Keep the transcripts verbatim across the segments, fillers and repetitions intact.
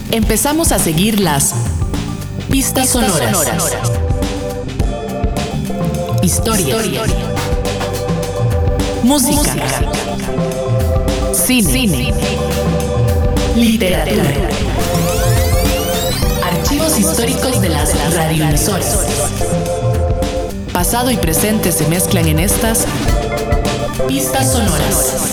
Empezamos a seguir las pistas, pistas sonoras. sonoras. Historia. Historia. Música. Música. Cine. Cine. Literatura. Literatura. Archivos históricos de las radioemisoras. Pasado y presente se mezclan en estas pistas sonoras.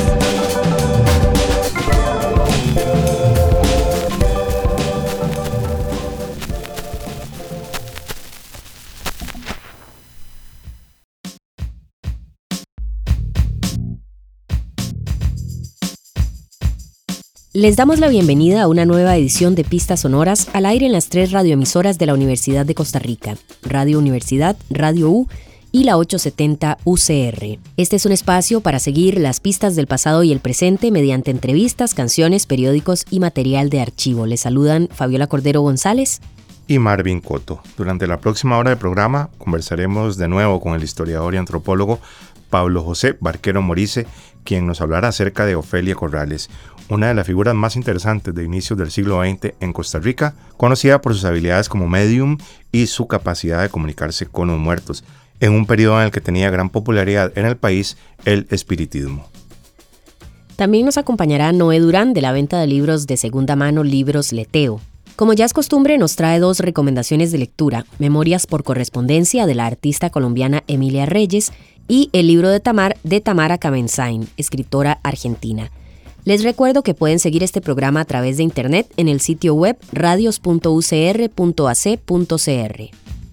Les damos la bienvenida a una nueva edición de Pistas Sonoras al aire en las tres radioemisoras de la Universidad de Costa Rica, Radio Universidad, Radio U y la ochocientos setenta U C R. Este es un espacio para seguir las pistas del pasado y el presente mediante entrevistas, canciones, periódicos y material de archivo. Les saludan Fabiola Cordero González y Marvin Coto. Durante la próxima hora del programa conversaremos de nuevo con el historiador y antropólogo Pablo José Barquero Morice, quien nos hablará acerca de Ofelia Corrales, una de las figuras más interesantes de inicios del siglo veinte en Costa Rica, conocida por sus habilidades como medium y su capacidad de comunicarse con los muertos, en un periodo en el que tenía gran popularidad en el país el espiritismo. También nos acompañará Noé Durán de la venta de libros de segunda mano Libros Leteo. Como ya es costumbre, nos trae dos recomendaciones de lectura: Memorias por correspondencia de la artista colombiana Emilia Reyes y El libro de Tamar de Tamara Kamenzain, escritora argentina. Les recuerdo que pueden seguir este programa a través de internet en el sitio web radios punto u c r punto a c punto c r.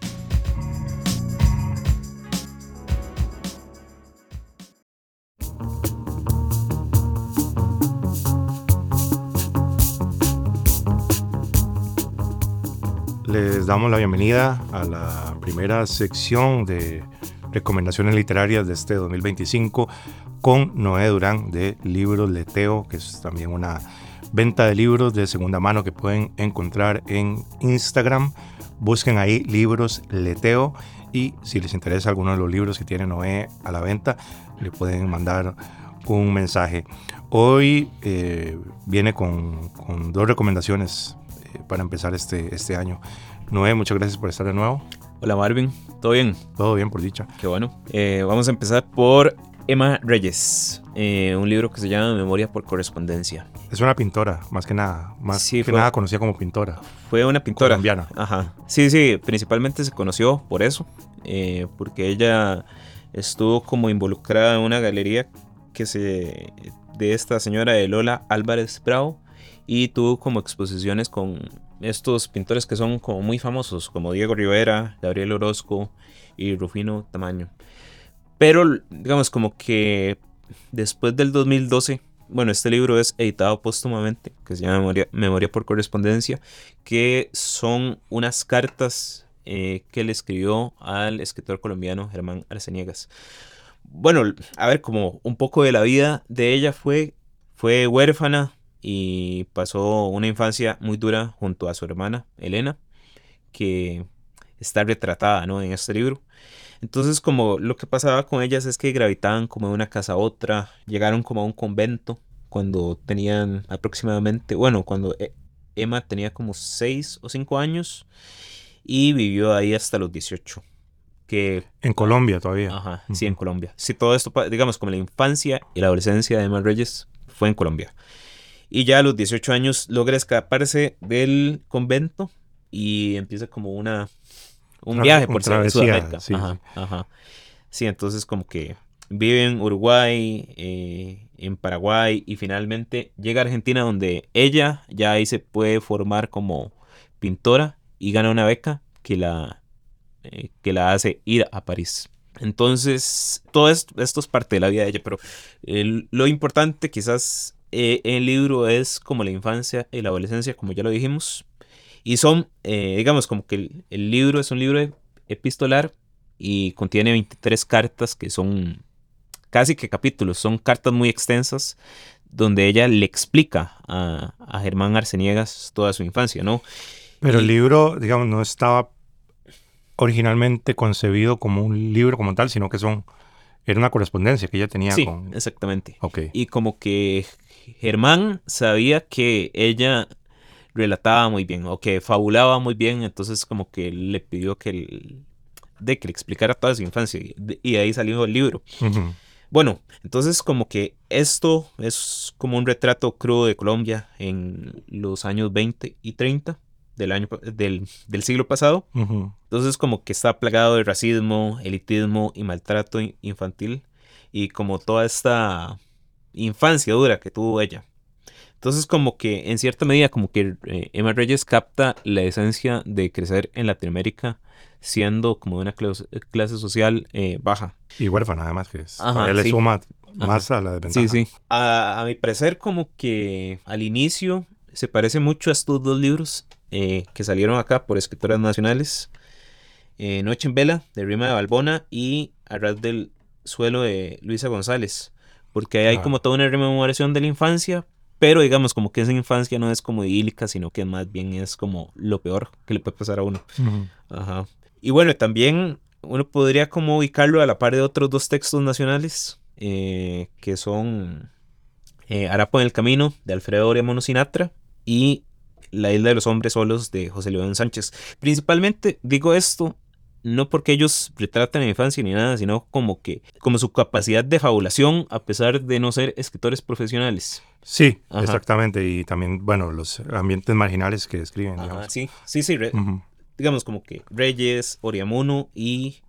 Les damos la bienvenida a la primera sección de recomendaciones literarias de este dos mil veinticinco con Noé Durán de Libros Leteo, que es también una venta de libros de segunda mano que pueden encontrar en Instagram. Busquen ahí Libros Leteo y si les interesa alguno de los libros que tiene Noé a la venta, le pueden mandar un mensaje. Hoy eh, viene con, con dos recomendaciones eh, para empezar este, este año. Noé, muchas gracias por estar de nuevo. Hola Marvin, ¿todo bien? Todo bien, por dicha. Qué bueno. Eh, vamos a empezar por Emma Reyes, eh, un libro que se llama Memoria por correspondencia. Es una pintora, más que nada, más sí, que fue, nada conocida como pintora. Fue una pintora colombiana. Ajá. Sí, sí, principalmente se conoció por eso, eh, porque ella estuvo como involucrada en una galería que se de esta señora de Lola Álvarez Bravo y tuvo como exposiciones con estos pintores que son como muy famosos, como Diego Rivera, Gabriel Orozco y Rufino Tamayo. Pero, digamos, como que después del dos mil doce, bueno, este libro es editado póstumamente, que se llama Memoria, Memoria por correspondencia, que son unas cartas eh, que le escribió al escritor colombiano Germán Arceniegas. Bueno, a ver, como un poco de la vida de ella fue, fue huérfana y pasó una infancia muy dura junto a su hermana Elena, que está retratada, ¿no?, en este libro. Entonces, como lo que pasaba con ellas es que gravitaban como de una casa a otra, llegaron como a un convento cuando tenían aproximadamente, bueno, cuando Emma tenía como seis o cinco años y vivió ahí hasta los dieciocho. Que, en Colombia todavía. Ajá, uh-huh. Sí, en Colombia. Sí, todo esto, digamos, como la infancia y la adolescencia de Emma Reyes fue en Colombia. Y ya a los dieciocho años logra escaparse del convento y empieza como una... un Tra- viaje por Sudamérica. Sí, ajá, sí. Ajá. Sí, entonces como que vive en Uruguay, eh, en Paraguay y finalmente llega a Argentina, donde ella ya ahí se puede formar como pintora y gana una beca que la, eh, que la hace ir a París. Entonces todo esto, esto es parte de la vida de ella, pero eh, lo importante quizás eh, en el libro es como la infancia y la adolescencia, como ya lo dijimos. Y son, eh, digamos, como que el, el libro es un libro epistolar y contiene veintitrés cartas que son casi que capítulos, son cartas muy extensas donde ella le explica a, a Germán Arceniegas toda su infancia, ¿no? Pero y, el libro, digamos, no estaba originalmente concebido como un libro como tal, sino que son era una correspondencia que ella tenía sí, con... Sí, exactamente. Okay. Y como que Germán sabía que ella relataba muy bien o que fabulaba muy bien, entonces como que le pidió que, el, de que le explicara toda su infancia y de, y de ahí salió el libro. Uh-huh. Bueno, entonces como que esto es como un retrato crudo de Colombia en los años veinte y treinta del, año, del, del siglo pasado. Uh-huh. Entonces como que está plagado de racismo, elitismo y maltrato infantil y como toda esta infancia dura que tuvo ella. Entonces como que en cierta medida como que eh, Emma Reyes capta la esencia de crecer en Latinoamérica siendo como de una clase, clase social eh, baja. Y huérfana además, que es, Ajá, para él le sí. suma más Ajá. a la desventaja. Sí, sí. A, a mi parecer como que al inicio se parece mucho a estos dos libros eh, que salieron acá por escritoras nacionales. Eh, Noche en Vela, de Rima de Balbona, y A ras del suelo, de Luisa González. Porque ahí hay Ah. como toda una rememoración de la infancia, pero digamos como que esa infancia no es como idílica, sino que más bien es como lo peor que le puede pasar a uno. Uh-huh. Ajá. Y bueno, también uno podría como ubicarlo a la par de otros dos textos nacionales, eh, que son eh, Harapo en el Camino, de Alfredo Oremono Sinatra, y La Isla de los Hombres Solos, de José León Sánchez. Principalmente digo esto no porque ellos retratan la infancia ni nada, sino como que como su capacidad de fabulación a pesar de no ser escritores profesionales. Sí, Ajá. exactamente. Y también, bueno, los ambientes marginales que describen, Ajá, digamos. sí, sí, sí. Re- Uh-huh. digamos como que Reyes, Oreamuno y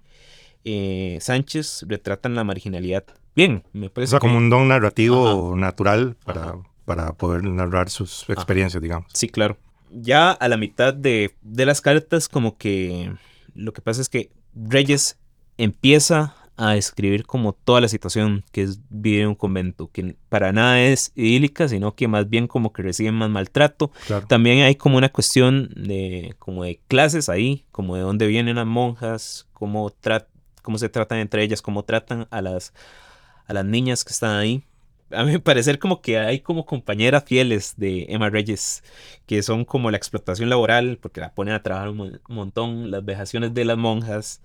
eh, Sánchez retratan la marginalidad bien, me O parece. sea, que... como un don narrativo Ajá. natural para, Ajá. para poder narrar sus experiencias, Ajá. digamos. Sí, claro. Ya a la mitad de, de las cartas, como que lo que pasa es que Reyes empieza a escribir como toda la situación que es vivir en un convento, que para nada es idílica, sino que más bien como que reciben más maltrato. Claro. También hay como una cuestión de como de clases ahí, como de dónde vienen las monjas, cómo, tra- cómo se tratan entre ellas, cómo tratan a las, a las niñas que están ahí. A mi parecer como que hay como compañeras fieles de Emma Reyes, que son como la explotación laboral, porque la ponen a trabajar un, mon- un montón, las vejaciones de las monjas,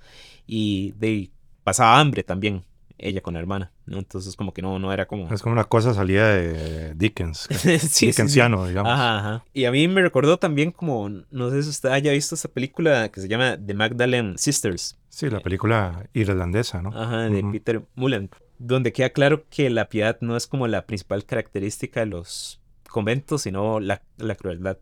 y de pasaba hambre también, ella con la hermana, ¿no? Entonces como que no, no era como... Es como una cosa salida de Dickens, sí, sí, Dickensiano, sí. digamos. Ajá, ajá. Y a mí me recordó también como, no sé si usted haya visto esta película que se llama The Magdalene Sisters. Sí, la película irlandesa, ¿no? Ajá, de Uh-huh. Peter Mullan, donde queda claro que la piedad no es como la principal característica de los conventos, sino la, la crueldad.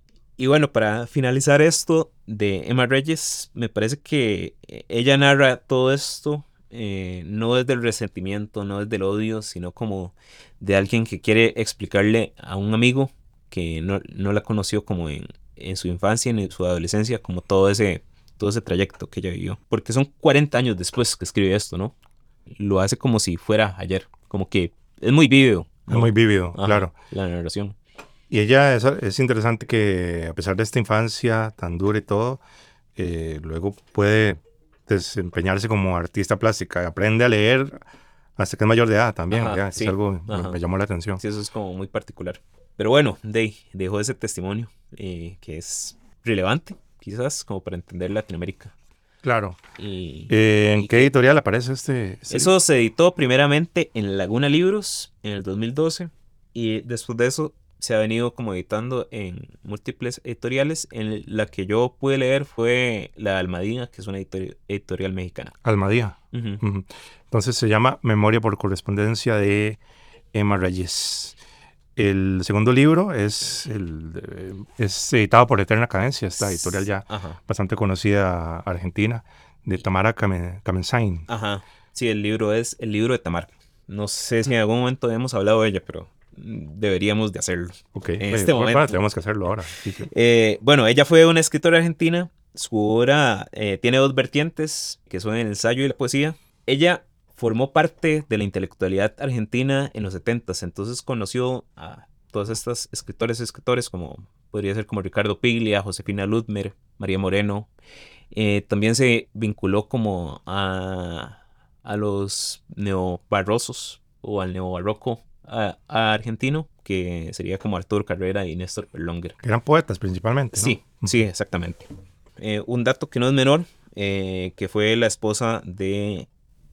Y bueno, para finalizar esto de Emma Reyes, me parece que ella narra todo esto eh, no desde el resentimiento, no desde el odio, sino como de alguien que quiere explicarle a un amigo que no, no la conoció como en, en su infancia, en su adolescencia, como todo ese, todo ese trayecto que ella vivió. Porque son cuarenta años después que escribe esto, ¿no? Lo hace como si fuera ayer, como que es muy vívido, ¿no? Es muy vívido, Ajá, claro. La narración. Y ella, es, es interesante que a pesar de esta infancia tan dura y todo, eh, luego puede desempeñarse como artista plástica, aprende a leer hasta que es mayor de edad también, Ajá, ya, sí. es algo que Ajá. me llamó la atención. Sí, eso es como muy particular. Pero bueno, Day dejó ese testimonio eh, que es relevante, quizás, como para entender Latinoamérica. Claro. Y, Eh, ¿En y qué editorial aparece este, este Eso se editó primeramente en Laguna Libros en el dos mil doce y después de eso se ha venido como editando en múltiples editoriales. En la que yo pude leer fue la Almadía, que es una editori- editorial mexicana. Almadía. Uh-huh. Uh-huh. Entonces se llama Memoria por correspondencia de Emma Reyes. El segundo libro es, el, es editado por Eterna Cadencia, esta editorial ya Ajá. bastante conocida argentina, de Tamara Kamen, Kamensain. Ajá. Sí, el libro es el libro de Tamara. No sé si en algún momento hemos hablado de ella, pero deberíamos de hacerlo. Ok, en Oye, este bueno, momento. tenemos que hacerlo ahora. Sí, sí. Eh, bueno, ella fue una escritora argentina. Su obra eh, tiene dos vertientes, que son el ensayo y la poesía. Ella formó parte de la intelectualidad argentina en los setentas, entonces conoció a todas estas escritoras y escritores, como podría ser como Ricardo Piglia, Josefina Ludmer, María Moreno. Eh, también se vinculó como a, a los neobarrosos o al neobarroco a, a argentino, que sería como Arturo Carrera y Néstor Berlónger. Que eran poetas principalmente, ¿no? Sí, sí, exactamente. Eh, un dato que no es menor, eh, que fue la esposa de,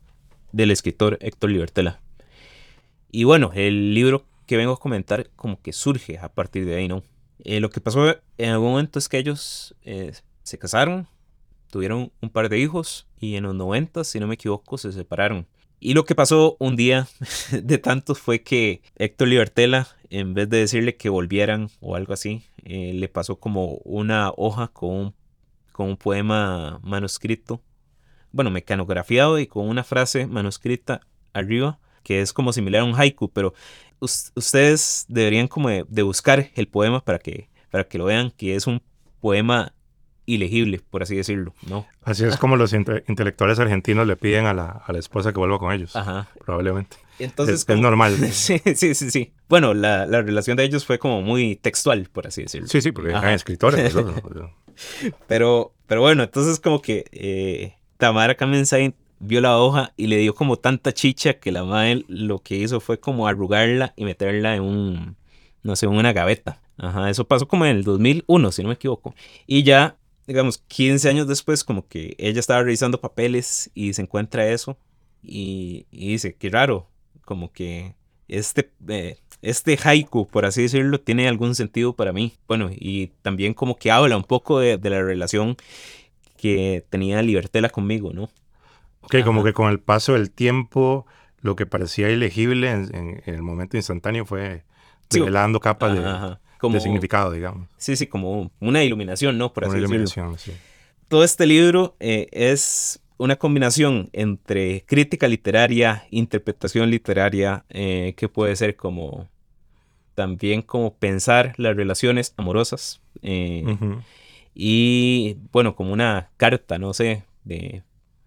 del escritor Héctor Libertela. Y bueno, el libro que vengo a comentar como que surge a partir de ahí, ¿no? Eh, lo que pasó en algún momento es que ellos eh, se casaron, tuvieron un par de hijos y en los noventa, si no me equivoco, se separaron. Y lo que pasó un día de tantos fue que Héctor Libertela, en vez de decirle que volvieran o algo así, eh, le pasó como una hoja con un, con un poema manuscrito, bueno, mecanografiado y con una frase manuscrita arriba, que es como similar a un haiku, pero us- ustedes deberían como de, de buscar el poema para que, para que lo vean, que es un poema ilegible, por así decirlo, ¿no? Así es como los inte- intelectuales argentinos le piden a la, a la esposa que vuelva con ellos. Ajá. Probablemente. Entonces, es, como... es normal. Sí, sí, sí, sí. Bueno, la, la relación de ellos fue como muy textual, por así decirlo. Sí, sí, porque Ajá. eran escritores. Pues, ¿no? pero, pero bueno, entonces como que eh, Tamara Kamensain vio la hoja y le dio como tanta chicha que la madre lo que hizo fue como arrugarla y meterla en un, no sé, en una gaveta. Ajá, eso pasó como en el dos mil uno, si no me equivoco. Y ya, digamos, quince años después, como que ella estaba revisando papeles y se encuentra eso y, y dice, qué raro, como que este, eh, este haiku, por así decirlo, tiene algún sentido para mí. Bueno, y también como que habla un poco de, de la relación que tenía Libertela conmigo, ¿no? Ok, Ajá. Como que con el paso del tiempo, lo que parecía ilegible en, en, en el momento instantáneo fue revelando sí. capas Ajá. de... Como, de significado, digamos. Sí, sí, como una iluminación, ¿no? Por así una decirlo. Iluminación, sí. Todo este libro eh, es una combinación entre crítica literaria, interpretación literaria, eh, que puede ser como también como pensar las relaciones amorosas eh, uh-huh. y, bueno, como una carta, no sé, de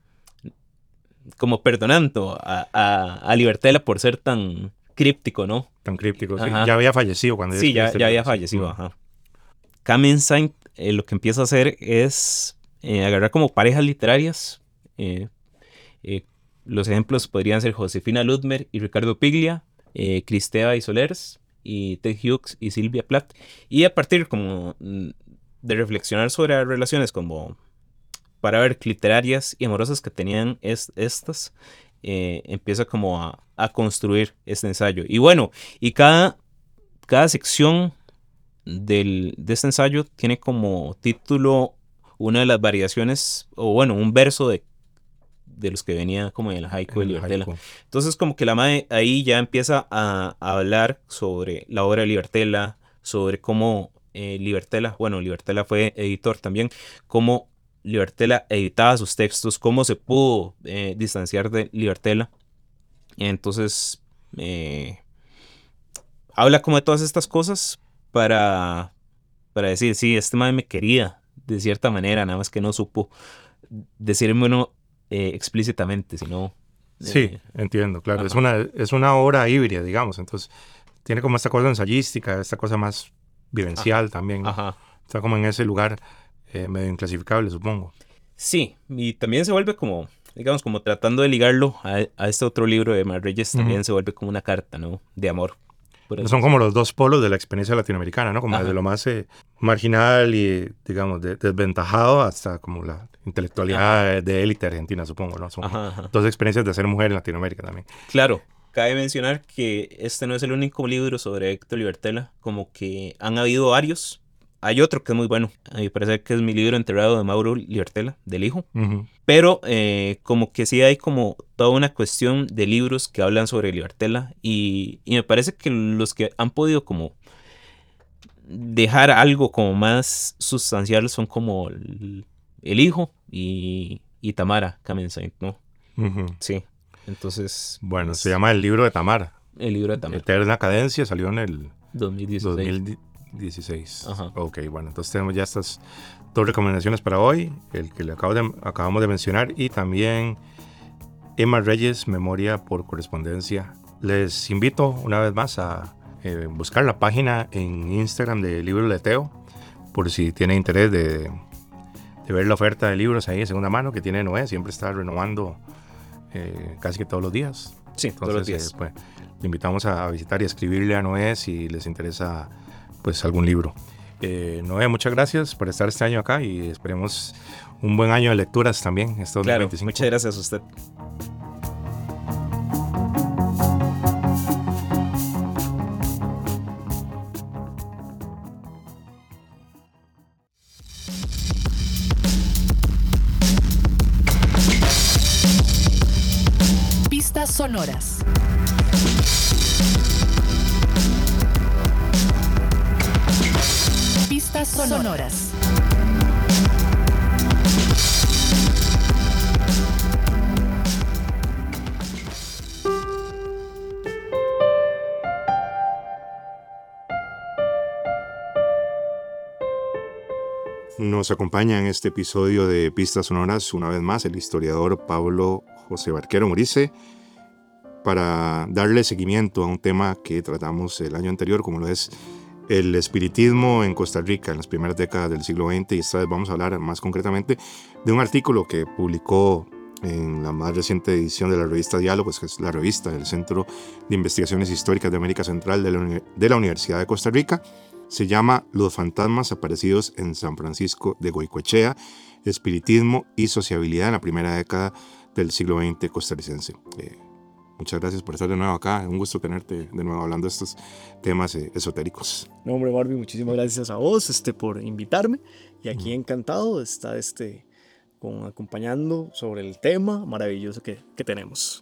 como perdonando a, a, a Libertela por ser tan críptico, ¿no? Tan críptico, sí. Ya había fallecido cuando... Sí, ya, ya había fallecido, ajá. Kamensain eh, lo que empieza a hacer es eh, agarrar como parejas literarias. Eh, eh, los ejemplos podrían ser Josefina Ludmer y Ricardo Piglia, eh, Cristeva y Solers, y Ted Hughes y Silvia Plath. Y a partir como de reflexionar sobre las relaciones como para ver literarias y amorosas que tenían es, estas, eh, empieza como a, a construir este ensayo. Y bueno, y cada, cada sección del, de este ensayo tiene como título una de las variaciones, o bueno, un verso de, de los que venía como en el haiku de Libertela. Entonces como que la madre ahí ya empieza a, a hablar sobre la obra de Libertela, sobre cómo eh, Libertela, bueno, Libertela fue editor también, cómo Libertela editaba sus textos, cómo se pudo eh, distanciar de Libertela. Entonces eh, habla como de todas estas cosas para, para decir, sí, este man me quería de cierta manera, nada más que no supo decírmelo eh, explícitamente, sino... Eh, sí, entiendo, claro, es una, es una obra híbrida, digamos, entonces tiene como esta cosa ensayística, esta cosa más vivencial ajá. también, ¿no? Ajá. Está como en ese lugar eh, medio inclasificable, supongo. Sí, y también se vuelve como, digamos, como tratando de ligarlo a, a este otro libro de Mar Reyes, también uh-huh. se vuelve como una carta, ¿no? De amor. Son como los dos polos de la experiencia latinoamericana, ¿no? Como Ajá. desde lo más eh, marginal y, digamos, de, desventajado hasta como la intelectualidad ajá. de élite argentina, supongo, ¿no? Son ajá, ajá. dos experiencias de ser mujer en Latinoamérica también. Claro, cabe mencionar que este no es el único libro sobre Héctor Libertela, como que han habido varios. Hay otro que es muy bueno, a mí parece que es Mi libro enterrado de Mauro Libertela, del hijo. Uh-huh. Pero eh, como que sí hay como toda una cuestión de libros que hablan sobre Libertela y, y me parece que los que han podido como dejar algo como más sustancial son como el, el hijo y, y Tamara Kamensain, ¿no? Uh-huh. Sí, entonces... Bueno, pues, se llama El libro de Tamara. El libro de Tamara. Eterna Cadencia, salió en el... dos mil dieciséis. dos mil dieciséis. Ajá. Ok, bueno, entonces tenemos ya estas dos recomendaciones para hoy, el que le acabo de, acabamos de mencionar y también Emma Reyes, Memoria por Correspondencia. Les invito una vez más a eh, buscar la página en Instagram de Libros Leteo, por si tienen interés de, de ver la oferta de libros ahí de segunda mano que tiene Noé, siempre está renovando eh, casi que todos los días. Sí, entonces, todos los días. Eh, pues, le invitamos a visitar y a escribirle a Noé si les interesa pues algún libro. Eh, Noé, muchas gracias por estar este año acá y esperemos un buen año de lecturas también. Este claro, dos mil veinticinco. Muchas gracias a usted. sonoras. Pistas sonoras. Nos acompaña en este episodio de Pistas Sonoras una vez más el historiador Pablo José Barquero Murice para darle seguimiento a un tema que tratamos el año anterior, como lo es el espiritismo en Costa Rica en las primeras décadas del siglo veinte, y esta vez vamos a hablar más concretamente de un artículo que publicó en la más reciente edición de la revista Diálogos, que es la revista del Centro de Investigaciones Históricas de América Central de la, de la Universidad de Costa Rica. Se llama Los fantasmas aparecidos en San Francisco de Goicoechea, espiritismo y sociabilidad en la primera década del siglo veinte costarricense. Eh, muchas gracias por estar de nuevo acá. Es un gusto tenerte de nuevo hablando de estos temas eh, esotéricos. No, hombre, Marvin, muchísimas gracias a vos este, por invitarme. Y aquí encantado de estar este, con, acompañando sobre el tema maravilloso que, que tenemos.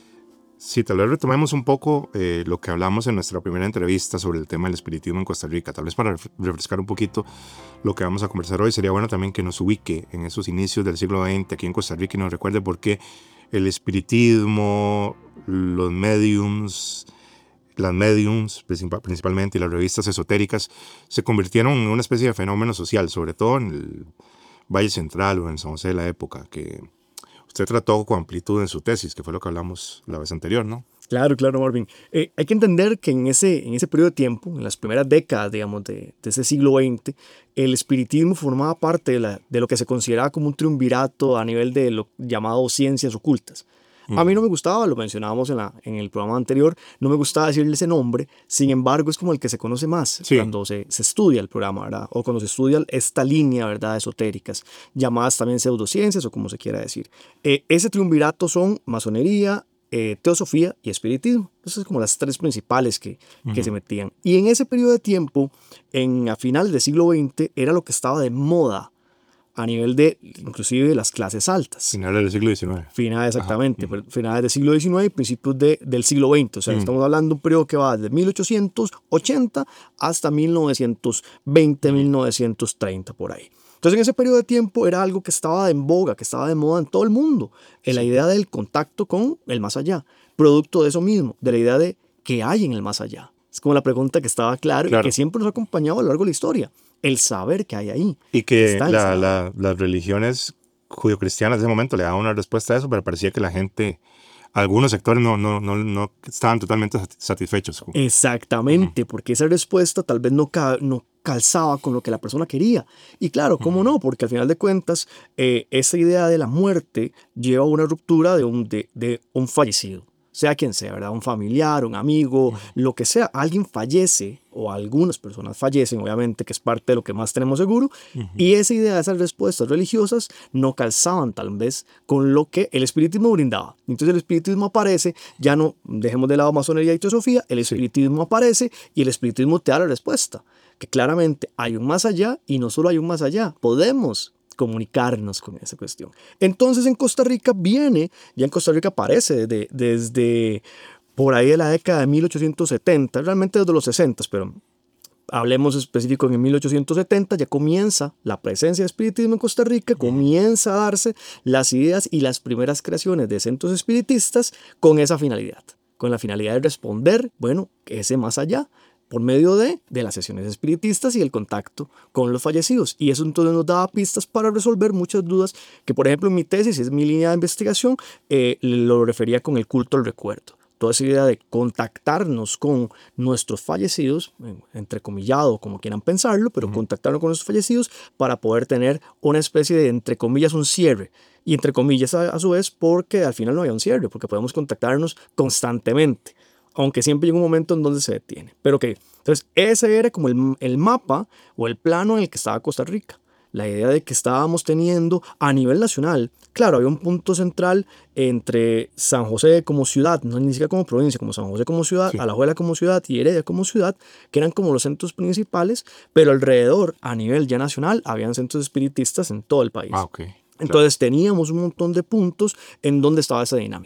Sí, tal vez retomemos un poco eh, lo que hablamos en nuestra primera entrevista sobre el tema del espiritismo en Costa Rica. Tal vez para refrescar un poquito lo que vamos a conversar hoy, sería bueno también que nos ubique en esos inicios del siglo veinte aquí en Costa Rica y nos recuerde por qué el espiritismo, los mediums, las mediums principalmente y las revistas esotéricas se convirtieron en una especie de fenómeno social, sobre todo en el Valle Central o en San José de la época, que usted trató con amplitud en su tesis, que fue lo que hablamos la vez anterior, ¿no? Claro, claro, Marvin. Eh, hay que entender que en ese, en ese periodo de tiempo, en las primeras décadas, digamos, de, de ese siglo veinte, el espiritismo formaba parte de, la, de lo que se consideraba como un triunvirato a nivel de lo llamado ciencias ocultas. A mí no me gustaba, lo mencionábamos en, la, en el programa anterior, no me gustaba decirle ese nombre, sin embargo es como el que se conoce más sí. cuando se, se estudia el programa, ¿verdad? O cuando se estudia esta línea, ¿verdad?, esotéricas, llamadas también pseudociencias o como se quiera decir. Eh, ese triunvirato son masonería, eh, teosofía y espiritismo. Esas son como las tres principales que, uh-huh. que se metían. Y en ese periodo de tiempo, en, a final del siglo veinte, era lo que estaba de moda a nivel de, inclusive, de las clases altas. Finales del siglo diecinueve. Finales, exactamente. Ajá. Finales del siglo diecinueve y principios de, del siglo veinte. O sea, mm. estamos hablando de un periodo que va desde mil ochocientos ochenta hasta mil novecientos veinte, mil novecientos treinta, por ahí. Entonces, en ese periodo de tiempo era algo que estaba en boga, que estaba de moda en todo el mundo. En sí. la idea del contacto con el más allá. Producto de eso mismo, de la idea de qué hay en el más allá. Es como la pregunta que estaba claro, claro. y que siempre nos ha acompañado a lo largo de la historia. El saber que hay ahí. Y que la, la, las religiones judio-cristianas de ese momento le daban una respuesta a eso, pero parecía que la gente, algunos sectores no, no, no, no estaban totalmente satisfechos. Exactamente, uh-huh. porque esa respuesta tal vez no, ca- no calzaba con lo que la persona quería. Y claro, ¿cómo uh-huh. no? Porque al final de cuentas, eh, esa idea de la muerte lleva a una ruptura de un, de, de un fallecido. Sea quien sea, ¿verdad? Un familiar, un amigo, uh-huh. lo que sea, alguien fallece o algunas personas fallecen, obviamente, que es parte de lo que más tenemos seguro, uh-huh. y esa idea, esas respuestas religiosas no calzaban tal vez con lo que el espiritismo brindaba. Entonces el espiritismo aparece, ya no dejemos de lado masonería y teosofía, el espiritismo sí. aparece y el espiritismo te da la respuesta, que claramente hay un más allá y no solo hay un más allá, podemos comunicarnos con esa cuestión. Entonces en Costa Rica viene, ya en Costa Rica aparece desde, desde por ahí de la década de mil ochocientos setenta, realmente desde los sesenta, pero hablemos específico en mil ochocientos setenta, ya comienza la presencia de espiritismo en Costa Rica, comienza a darse las ideas y las primeras creaciones de centros espiritistas con esa finalidad, con la finalidad de responder, bueno, ese más allá, por medio de, de las sesiones espiritistas y el contacto con los fallecidos. Y eso entonces nos daba pistas para resolver muchas dudas que, por ejemplo, en mi tesis, es mi línea de investigación, eh, lo refería con el culto al recuerdo. Toda esa idea de contactarnos con nuestros fallecidos, entrecomillado, como quieran pensarlo, pero uh-huh. contactarnos con nuestros fallecidos para poder tener una especie de, entre comillas, un cierre. Y entre comillas, a, a su vez, porque al final no hay un cierre, porque podemos contactarnos constantemente, aunque siempre llega un momento en donde se detiene. Pero ok, entonces ese era como el, el mapa o el plano en el que estaba Costa Rica. La idea de que estábamos teniendo a nivel nacional, claro, había un punto central entre San José como ciudad, no ni siquiera como provincia, como San José como ciudad, sí. Alajuela como ciudad y Heredia como ciudad, que eran como los centros principales, pero alrededor, a nivel ya nacional, habían centros espiritistas en todo el país. Ah, okay. Entonces claro. teníamos un montón de puntos en donde estaba esa dinámica.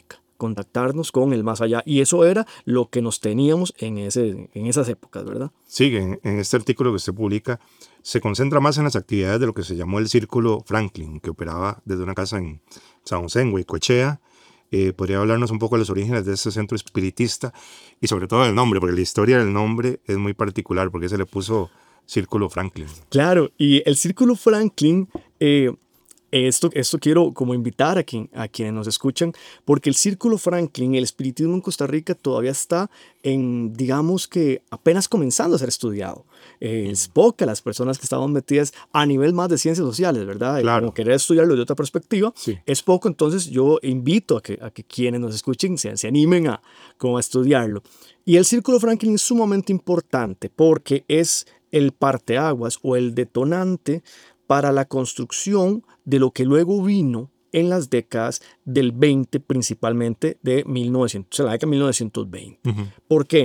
contactarnos con el más allá. Y eso era lo que nos teníamos en, ese, en esas épocas, ¿verdad? Sí, en, en este artículo que usted publica se concentra más en las actividades de lo que se llamó el Círculo Franklin, que operaba desde una casa en San José, en Goicoechea. Eh, ¿Podría hablarnos un poco de los orígenes de este centro espiritista y sobre todo del nombre? Porque la historia del nombre es muy particular, porque se le puso Círculo Franklin. Claro, y el Círculo Franklin, eh, esto, esto quiero como invitar a, quien, a quienes nos escuchan, porque el Círculo Franklin, el espiritismo en Costa Rica todavía está en, digamos que apenas comenzando a ser estudiado. Eh, es poca las personas que estaban metidas a nivel más de ciencias sociales, ¿verdad? Claro. Como querer estudiarlo de otra perspectiva, Sí. es poco. Entonces yo invito a que, a que quienes nos escuchen se, se animen a, como a estudiarlo. Y el Círculo Franklin es sumamente importante porque es el parteaguas o el detonante para la construcción de lo que luego vino en las décadas del veinte, principalmente de mil novecientos, o sea, la década de mil novecientos veinte. Uh-huh. ¿Por qué?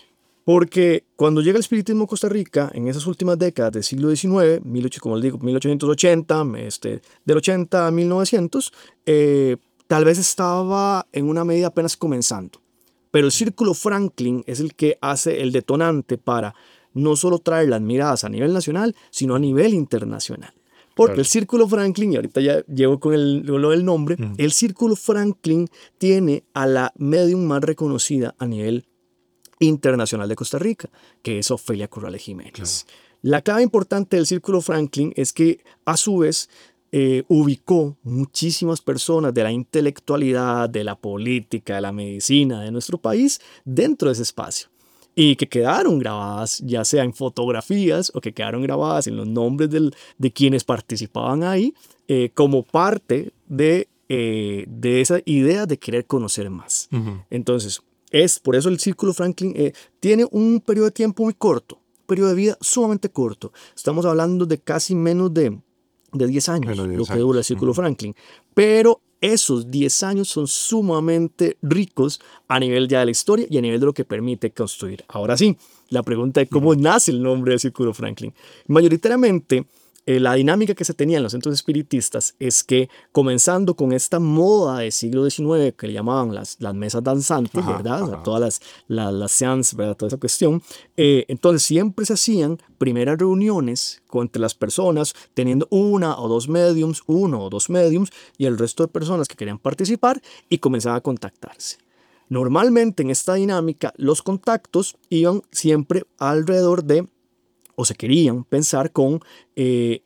Porque cuando llega el espiritismo a Costa Rica, en esas últimas décadas del siglo diecinueve, como les digo, mil ochocientos ochenta, este, del ochenta a mil novecientos, eh, tal vez estaba en una medida apenas comenzando. Pero el Círculo Franklin es el que hace el detonante para no solo traer las miradas a nivel nacional, sino a nivel internacional. Porque claro. El Círculo Franklin, y ahorita ya llevo con el, lo del nombre, uh-huh. El Círculo Franklin tiene a la medium más reconocida a nivel internacional de Costa Rica, que es Ofelia Corrales Jiménez. Claro. La clave importante del Círculo Franklin es que, a su vez, eh, ubicó muchísimas personas de la intelectualidad, de la política, de la medicina de nuestro país dentro de ese espacio. Y que quedaron grabadas, ya sea en fotografías o que quedaron grabadas en los nombres del, de quienes participaban ahí, eh, como parte de, eh, de esa idea de querer conocer más. Uh-huh. Entonces, es por eso el Círculo Franklin eh, tiene un periodo de tiempo muy corto, un periodo de vida sumamente corto. Estamos hablando de casi menos de, de diez años, bueno, diez lo que años. Dura el Círculo uh-huh. Franklin. Pero esos diez años son sumamente ricos a nivel ya de la historia y a nivel de lo que permite construir. Ahora sí, la pregunta de cómo nace el nombre del Círculo Franklin. Mayoritariamente, eh, la dinámica que se tenía en los centros espiritistas es que, comenzando con esta moda del siglo diecinueve que le llamaban las, las mesas danzantes, ajá, ¿verdad? Ajá. O sea, todas las, las, las seances, ¿verdad? Toda esa cuestión. Eh, entonces, siempre se hacían primeras reuniones entre las personas, teniendo una o dos mediums, uno o dos mediums, y el resto de personas que querían participar, y comenzaban a contactarse. Normalmente, en esta dinámica, los contactos iban siempre alrededor de, o se querían pensar con eh,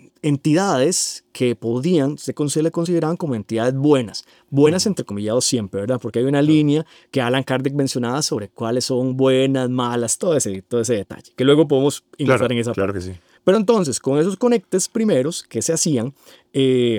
entidades que podían, se, se le consideraban como entidades buenas, buenas entre comillados siempre, ¿verdad? Porque hay una uh-huh. línea que Alan Kardec mencionaba sobre cuáles son buenas, malas, todo ese, todo ese detalle, que luego podemos ingresar claro, en esa claro parte. Que sí. Pero entonces, con esos conectes primeros que se hacían, eh,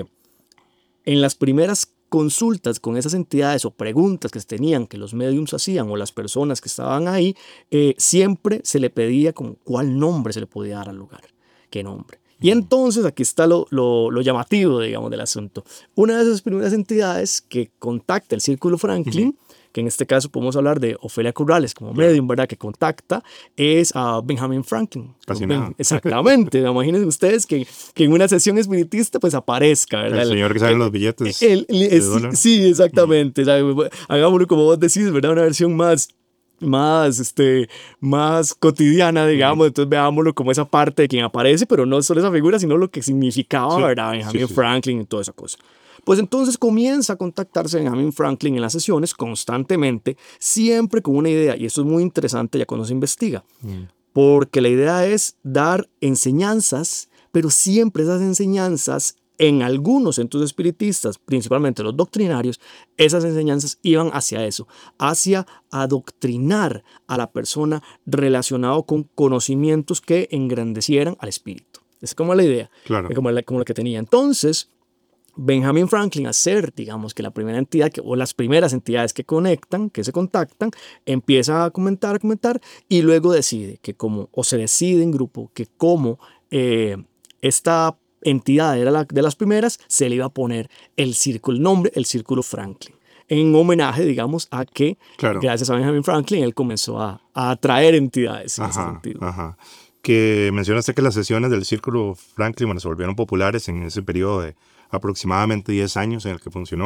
en las primeras consultas con esas entidades o preguntas que se tenían, que los mediums hacían o las personas que estaban ahí, eh, siempre se le pedía como cuál nombre se le podía dar al lugar, qué nombre. Y entonces aquí está lo, lo, lo llamativo, digamos, del asunto. Una de esas primeras entidades que contacta el Círculo Franklin, uh-huh. que en este caso podemos hablar de Ofelia Corrales como claro. medium, ¿verdad? Que contacta, es a Benjamin Franklin. Casi nada. Exactamente. Imagínense ustedes que, que en una sesión espiritista pues aparezca, ¿verdad? El señor que sale en los billetes el, el, de es, dólar. Sí, exactamente. Uh-huh. Hagámoslo como vos decís, ¿verdad? Una versión más... más, este, más cotidiana, digamos, entonces veámoslo como esa parte de quien aparece, pero no solo esa figura, sino lo que significaba, sí, ¿verdad? Benjamin sí, sí. Franklin y toda esa cosa. Pues entonces comienza a contactarse Benjamin Franklin en las sesiones constantemente, siempre con una idea, y esto es muy interesante ya cuando se investiga, mm. porque la idea es dar enseñanzas, pero siempre esas enseñanzas en algunos centros espiritistas, principalmente los doctrinarios, esas enseñanzas iban hacia eso, hacia adoctrinar a la persona relacionado con conocimientos que engrandecieran al espíritu. Es como la idea, claro. como, la, como la que tenía. Entonces, Benjamin Franklin, al ser, digamos, que la primera entidad, que, o las primeras entidades que conectan, que se contactan, empieza a comentar, a comentar, y luego decide que como, o se decide en grupo, que como eh, esta entidad era la, de las primeras, se le iba a poner el círculo, el nombre, el Círculo Franklin, en homenaje, digamos, a que, claro. gracias a Benjamin Franklin, él comenzó a, a atraer entidades en ajá, ese sentido. Ajá. Que mencionaste que las sesiones del Círculo Franklin, bueno, se volvieron populares en ese periodo de aproximadamente diez años en el que funcionó.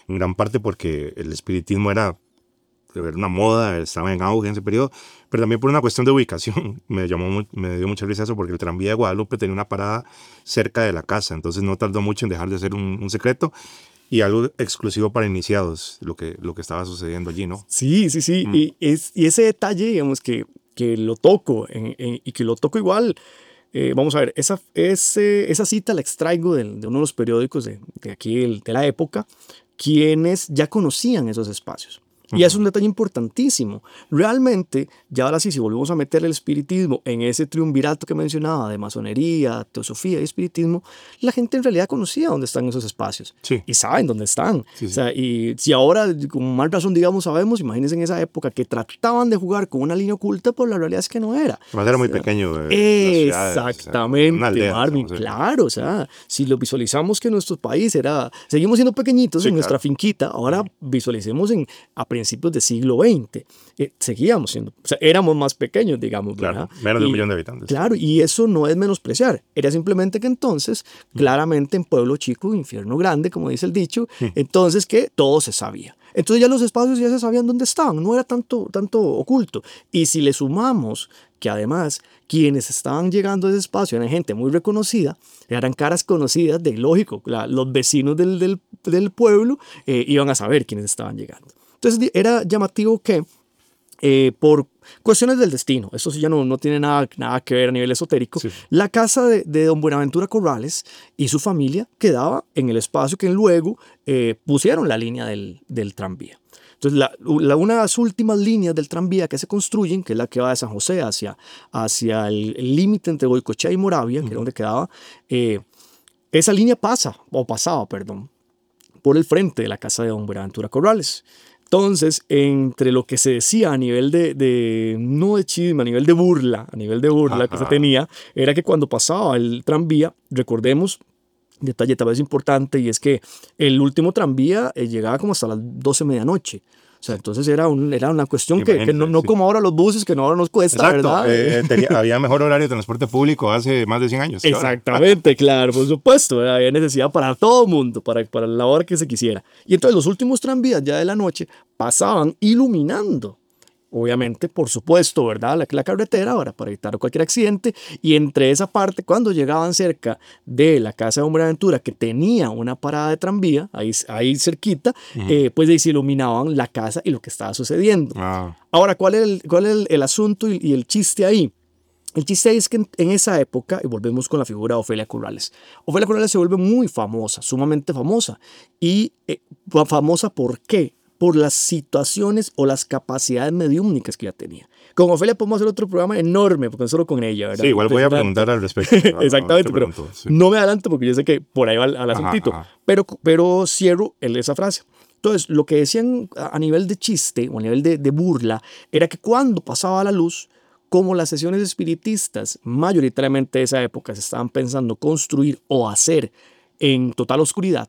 en gran parte porque el espiritismo era, era una moda, estaba en auge en ese periodo, pero también por una cuestión de ubicación. Me, llamó, muy- me dio mucha risa eso porque el tranvía de Guadalupe tenía una parada cerca de la casa, entonces no tardó mucho en dejar de ser un, un secreto y algo exclusivo para iniciados, lo que, lo que estaba sucediendo allí, ¿no? Sí, sí, sí. Mm. Y, es, y ese detalle, digamos, que, que lo toco en- en- y que lo toco igual. eh, vamos a ver, esa, ese, esa cita la extraigo del- de, uno de los periódicos de, de aquí, el- de la época, quienes ya conocían esos espacios. Y es un detalle importantísimo. Realmente, ya ahora sí, si volvemos a meter el espiritismo en ese triunvirato que mencionaba de masonería, teosofía y espiritismo, la gente en realidad conocía dónde están esos espacios. Sí. Y saben dónde están. Sí, sí. O sea, y si ahora, con más razón, digamos, sabemos, imagínense en esa época que trataban de jugar con una línea oculta, pues la realidad es que no era. Además era muy O sea, pequeño. eh, las ciudades, o sea, Exactamente, una aldea, Marvin, digamos, eh. claro, o sea, si lo visualizamos que nuestro país era, seguimos siendo pequeñitos Sí, en nuestra claro. finquita, ahora visualicemos en, a principios del siglo veinte, eh, seguíamos siendo, o sea, éramos más pequeños, digamos, Claro, ¿verdad? menos de un Y- millón de habitantes. Claro, y eso no es menospreciar, era simplemente que entonces, claramente en pueblo chico, infierno grande, como dice el dicho, entonces que todo se sabía. Entonces ya los espacios ya se sabían dónde estaban, no era tanto, tanto oculto. Y si le sumamos que además quienes estaban llegando a ese espacio eran gente muy reconocida, eran caras conocidas, de lógico, la- los vecinos del, del, del pueblo eh, iban a saber quiénes estaban llegando. Entonces di- era llamativo que eh, por cuestiones del destino, eso sí ya no, no tiene nada, nada que ver a nivel esotérico, Sí. la casa de, de don Buenaventura Corrales y su familia quedaba en el espacio que luego eh, pusieron la línea del, del tranvía. Entonces, la, la- una de las últimas líneas del tranvía que se construyen, que es la que va de San José hacia, hacia el el límite entre Goicoechea y Moravia, que era donde quedaba, eh, esa línea pasa, o pasaba, perdón, por el frente de la casa de don Buenaventura Corrales. Entonces, entre lo que se decía a nivel de, de- no de chisme, a nivel de burla, a nivel de burla que se Ajá. tenía, era que cuando pasaba el tranvía, recordemos, detalle tal vez importante, y es que el último tranvía eh, llegaba como hasta las doce de medianoche. O sea, entonces era, un, era una cuestión que, que no, no Sí. como ahora los buses, que no ahora nos cuesta, Exacto, ¿verdad? eh, tenía- había mejor horario de transporte público hace más de cien años. que ahora. Exactamente, claro, por supuesto. ¿Verdad? Había necesidad para todo el mundo, para, para la hora que se quisiera. Y entonces los últimos tranvías ya de la noche pasaban iluminando. Obviamente, por supuesto, ¿verdad? La, la carretera ahora para evitar cualquier accidente. Y entre esa parte, cuando llegaban cerca de la casa de don Buenaventura, que tenía una parada de tranvía, ahí, ahí cerquita, eh, pues ahí se iluminaban la casa y lo que estaba sucediendo. Ah, Ahora, ¿cuál es el, cuál es el, el asunto y, y el chiste ahí? El chiste ahí es que en, en esa época, y volvemos con la figura de Ofelia Corrales, Ofelia Corrales se vuelve muy famosa, sumamente famosa. ¿Y eh, famosa por qué? Por las situaciones o las capacidades mediúmnicas que ella tenía. Con Ofelia podemos hacer otro programa enorme, porque no solo con ella, ¿verdad? sí, igual voy a Impresionante. preguntar al respecto. Ah, Exactamente, te pero pregunto, sí. no me adelanto porque yo sé que por ahí va el, al Ajá, asuntito. ajá. Pero, pero cierro el- esa frase. Entonces, lo que decían a a nivel de chiste o a nivel de, de burla era que cuando pasaba la luz, como las sesiones espiritistas, mayoritariamente de esa época, se estaban pensando construir o hacer en total oscuridad,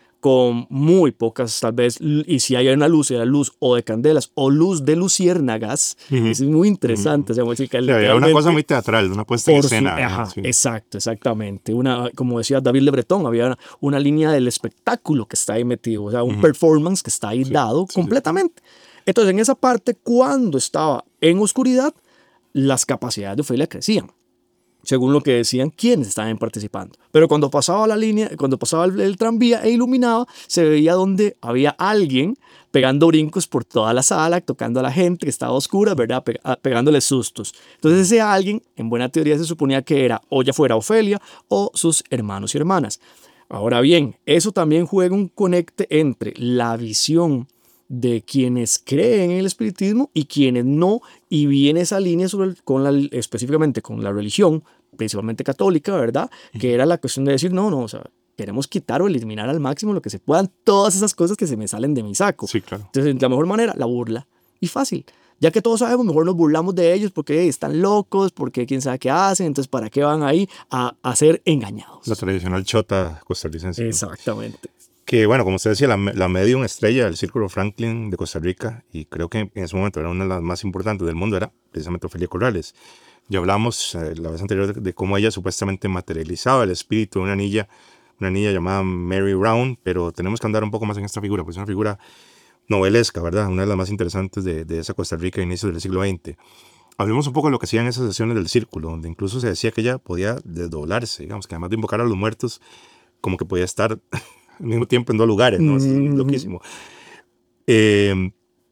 con muy pocas, tal vez, l- y si hay una luz, era luz o de candelas o luz de luciérnagas. Ujú. Es muy interesante. O sea, vamos a decir que Sí, había una literalmente- cosa muy teatral, una puesta en por su- escena. ajá, ¿no? Sí. exacto, exactamente. Una, como decía David Le Breton, había una, una línea del espectáculo que está ahí metido, o sea, un performance que está ahí dado sí, sí. completamente. Entonces, en esa parte, cuando estaba en oscuridad, las capacidades de Ofelia crecían, según lo que decían quienes estaban participando. Pero cuando pasaba la línea, cuando pasaba el, el tranvía e iluminaba, se veía donde había alguien pegando brincos por toda la sala, tocando a la gente que estaba oscura, ¿verdad? Pe- a- pegándole sustos. Entonces ese alguien, en buena teoría, se suponía que era o ya fuera Ofelia o sus hermanos y hermanas. Ahora bien, eso también juega un conecte entre la visión de quienes creen en el espiritismo y quienes no, y viene esa línea sobre el- con la, específicamente con la religión, principalmente católica, ¿verdad? Que era la cuestión de decir, no, no, o sea, queremos quitar o eliminar al máximo lo que se puedan todas esas cosas que se me salen de mi saco. Sí, claro. Entonces, la mejor manera, la burla. Y fácil. Ya que todos sabemos, mejor nos burlamos de ellos porque hey, están locos, porque quién sabe qué hacen, entonces ¿para qué van ahí a, a ser engañados? La tradicional chota costarricense. ¿no? Exactamente. Que bueno, como usted decía, la, la medium estrella del Círculo Franklin de Costa Rica, y creo que en ese momento era una de las más importantes del mundo, era precisamente Ofelia Corrales. Ya hablamos eh, la vez anterior de, de cómo ella supuestamente materializaba el espíritu de una niña una niña llamada Mary Brown, pero tenemos que andar un poco más en esta figura, pues es una figura novelesca, ¿verdad? Una de las más interesantes de, de esa Costa Rica a inicios del siglo veinte. Hablemos un poco de lo que hacían esas sesiones del círculo, donde incluso se decía que ella podía desdoblarse, digamos, que además de invocar a los muertos, como que podía estar al mismo tiempo en dos lugares, ¿no? Es loquísimo. Eh,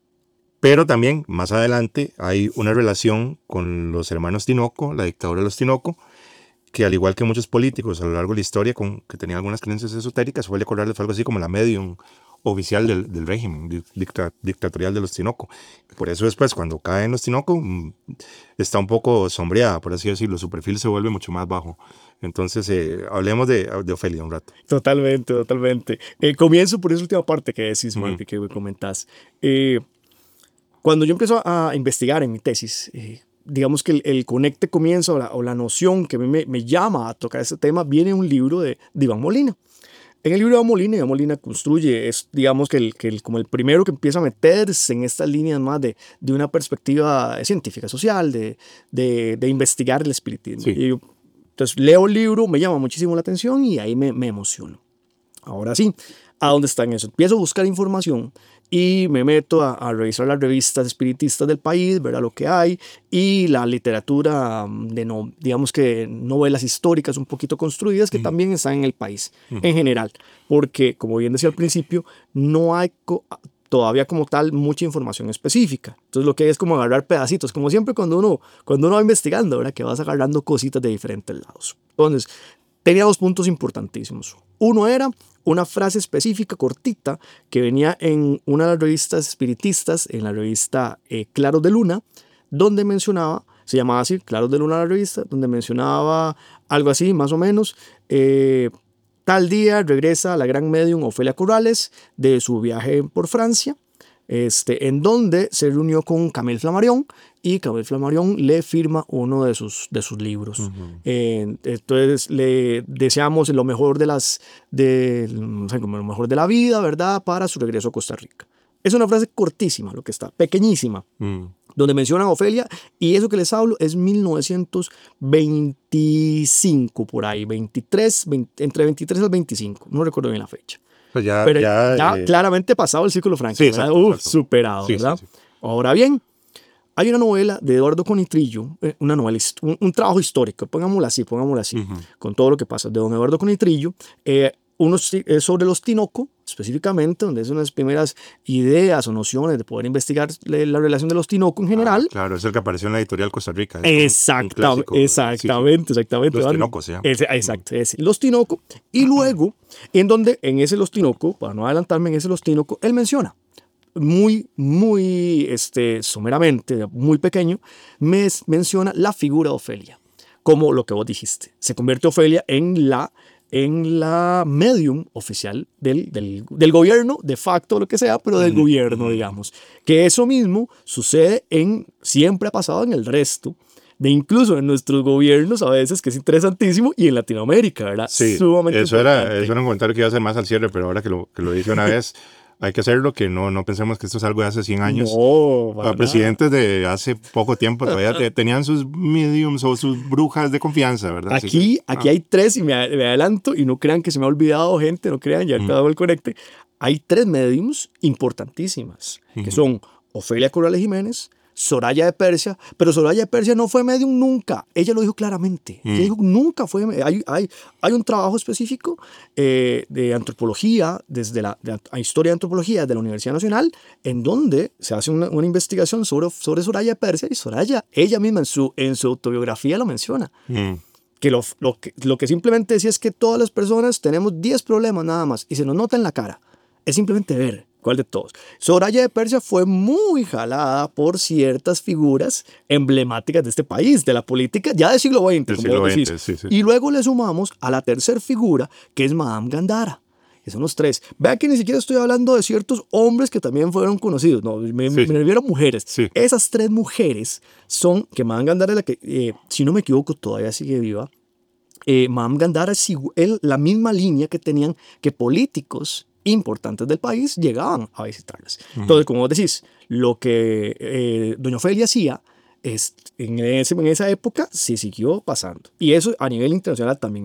pero también, más adelante, hay una relación con los hermanos Tinoco, la dictadura de los Tinoco, que al igual que muchos políticos a lo largo de la historia con, que tenían algunas creencias esotéricas, Ofelia Corrales fue algo así como la medium oficial del, del régimen dicta, dictatorial de los Tinoco. Por eso después, cuando caen los Tinoco, está un poco sombreada, por así decirlo, su perfil se vuelve mucho más bajo. Entonces, eh, hablemos de, de Ofelia un rato. Totalmente, totalmente. Eh, comienzo por esa última parte que decís, Mark, mm. que me comentás. Eh, cuando yo empiezo a investigar en mi tesis, eh, digamos que el, el conecte comienza o la, o la noción que me, me llama a tocar ese tema viene un libro de, de Iván Molina. En el libro de Iván Molina, Iván Molina construye, es digamos que, el, que el, como el primero que empieza a meterse en estas líneas más de, de una perspectiva científica, social, de, de, de investigar el espiritismo. Sí. Y yo, entonces leo el libro, me llama muchísimo la atención y ahí me, me emociono. Ahora sí, ¿a dónde está en eso? Empiezo a buscar información y me meto a, a revisar las revistas espiritistas del país, ver a lo que hay, y la literatura de, no, digamos que novelas históricas un poquito construidas que mm. también están en el país mm. en general, porque como bien decía al principio, no hay co- todavía como tal mucha información específica. Entonces lo que hay es como agarrar pedacitos, como siempre cuando uno, cuando uno va investigando, ¿verdad? Que vas agarrando cositas de diferentes lados. Entonces, tenía dos puntos importantísimos. Uno era una frase específica, cortita, que venía en una de las revistas espiritistas, en la revista eh, Claros de Luna, donde mencionaba, se llamaba así, Claros de Luna la revista, donde mencionaba algo así, más o menos, eh, tal día regresa la gran medium Ofelia Corrales de su viaje por Francia, este, en donde se reunió con Camille Flammarion y Camille Flammarion le firma uno de sus, de sus libros. Uh-huh. eh, entonces le deseamos lo mejor de las de, no sé, como lo mejor de la vida, ¿verdad? Para su regreso a Costa Rica. Es una frase cortísima, lo que está, pequeñísima, uh-huh. donde mencionan a Ofelia, y eso que les hablo es mil novecientos veinticinco, por ahí, veintitrés, veinte, entre veintitrés al veinticinco, no recuerdo bien la fecha. Pues ya, Pero ya, ya eh... claramente pasado el círculo Franklin, sí, exacto, Uf, exacto. superado, sí, ¿verdad? Sí, sí. Ahora bien, hay una novela de Eduardo Conitrillo, una novela, un, un trabajo histórico, pongámoslo así, pongámoslo así, uh-huh. con todo lo que pasa, de don Eduardo Conitrillo, eh, uno es sobre los Tinoco, específicamente, donde es una de las primeras ideas o nociones de poder investigar la relación de los Tinoco en general. Ah, claro, es el que apareció en la editorial Costa Rica. Exacta, un, un exactamente, sí, exactamente. Los Tinoco, sí. Es, exacto, es, los Tinoco. Y luego, en donde, en ese Los Tinoco, para no adelantarme, en ese Los Tinoco, él menciona, muy, muy este, someramente, muy pequeño, me menciona la figura de Ofelia, como lo que vos dijiste. Se convierte Ofelia en la en la medium oficial del, del, del gobierno, de facto, lo que sea, pero del mm. gobierno, digamos. Que eso mismo sucede en, siempre ha pasado en el resto, de incluso en nuestros gobiernos a veces, que es interesantísimo, y en Latinoamérica, ¿verdad? Sí, Sumamente eso era, eso era un comentario que iba a hacer más al cierre, pero ahora que lo, que lo dije una vez, hay que hacerlo, que no, no pensemos que esto es algo de hace cien años. No, Los presidentes de hace poco tiempo todavía te, tenían sus mediums o sus brujas de confianza, ¿verdad? Aquí, sí, aquí ah. hay tres, y me, me adelanto, y no crean que se me ha olvidado gente, no crean, ya te hago el conecte. Hay tres mediums importantísimas, uh-huh. que son Ofelia Corrales Jiménez, Soraya de Persia, pero Soraya de Persia no fue medium nunca, ella lo dijo claramente, mm. ella dijo nunca fue, hay, hay, hay un trabajo específico eh, de antropología, desde la de, de historia de antropología de la Universidad Nacional, en donde se hace una, una investigación sobre, sobre Soraya de Persia, y Soraya, ella misma en su, en su autobiografía lo menciona, mm. que, lo, lo que lo que simplemente decía es que todas las personas tenemos diez problemas nada más, y se nos nota en la cara, es simplemente ver. ¿Cuál de todos? Soraya de Persia fue muy jalada por ciertas figuras emblemáticas de este país, de la política ya del siglo veinte, del como siglo vos decís. veinte, sí, sí. Y luego le sumamos a la tercera figura, que es Madame Gandara. Que son los tres. Vean que ni siquiera estoy hablando de ciertos hombres que también fueron conocidos. No, me, sí. me refiero a mujeres. Sí. Esas tres mujeres son, que Madame Gandara es la que, eh, si no me equivoco, todavía sigue viva. Eh, Madame Gandara es igual, la misma línea que tenían que políticos importantes del país llegaban a visitarlas. Uh-huh. Entonces, como vos decís, lo que eh, doña Ofelia hacía es, en, ese, en esa época se siguió pasando. Y eso a nivel internacional también está.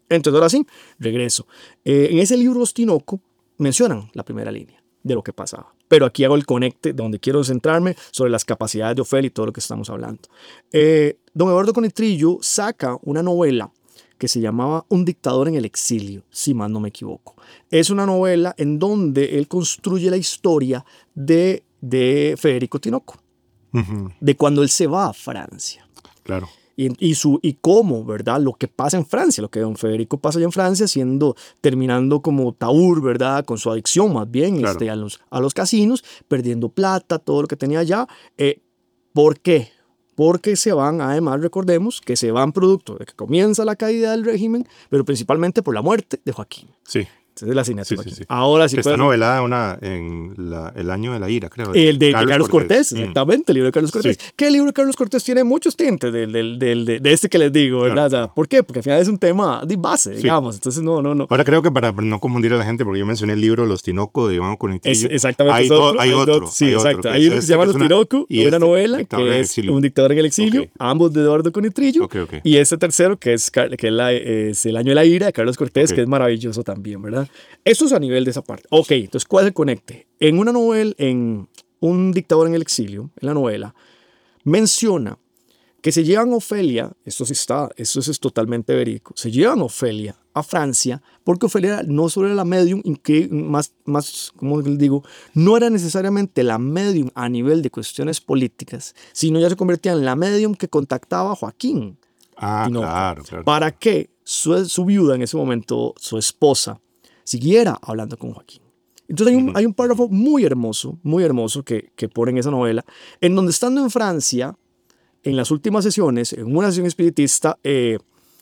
Entonces ahora sí, regreso. Eh, en ese libro Los Tinoco mencionan la primera línea de lo que pasaba. Pero aquí hago el conecte donde quiero centrarme sobre las capacidades de Ofelia y todo lo que estamos hablando. Eh, don Eduardo Conitrillo saca una novela que se llamaba Un dictador en el exilio, si mal no me equivoco. Es una novela en donde él construye la historia de, de Federico Tinoco, uh-huh. de cuando él se va a Francia. Claro. Y, y, su, y cómo, ¿verdad? Lo que pasa en Francia, lo que don Federico pasa allá en Francia, siendo, terminando como taur, ¿verdad? Con su adicción más bien claro. este, a, los, a los casinos, perdiendo plata, todo lo que tenía allá. Eh, ¿Por qué? Porque se van, además recordemos que se van producto de que comienza la caída del régimen, pero principalmente por la muerte de Joaquín. Sí. Entonces la cinemática. Sí, sí, sí. Ahora sí. Que está novelada una, en la, El año de la ira, creo. El de Carlos, Carlos Cortés, Cortés, exactamente, el libro de Carlos Cortés. Sí. Que el libro de Carlos Cortés tiene muchos tintes del, del, del, de, de este que les digo, ¿verdad? Claro. ¿Por qué? Porque al final es un tema de base, sí. digamos. Entonces, no, no, no. Ahora creo que para no confundir a la gente, porque yo mencioné el libro Los Tinoco de Iván Conitrillo. Es, exactamente. Hay, otro, hay otro. otro. Sí, hay exacto. otro, Hay uno que este, se llama Los Tinoco, una este, novela que es Un dictador en el exilio, okay. ambos de Eduardo Conitrillo. Okay, okay. Y este tercero que es, que es, la, es El año de la ira de Carlos Cortés, okay. que es maravilloso también, ¿verdad? Eso es a nivel de esa parte. Ok, entonces, ¿cuál es el conecte? En una novela, en Un dictador en el exilio, en la novela, menciona que se llevan a Ofelia, esto sí está, esto es totalmente verídico, se llevan a Ofelia a Francia porque Ofelia no solo era la medium, que más, más, como les digo, no era necesariamente la medium a nivel de cuestiones políticas, sino ya se convertía en la medium que contactaba a Joaquín. Ah, Tinoco, claro, claro. Para que su, su viuda en ese momento, su esposa, siguiera hablando con Joaquín. Entonces hay un, hay un párrafo muy hermoso, muy hermoso que, que pone en esa novela, en donde estando en Francia, en las últimas sesiones, en una sesión espiritista, eh,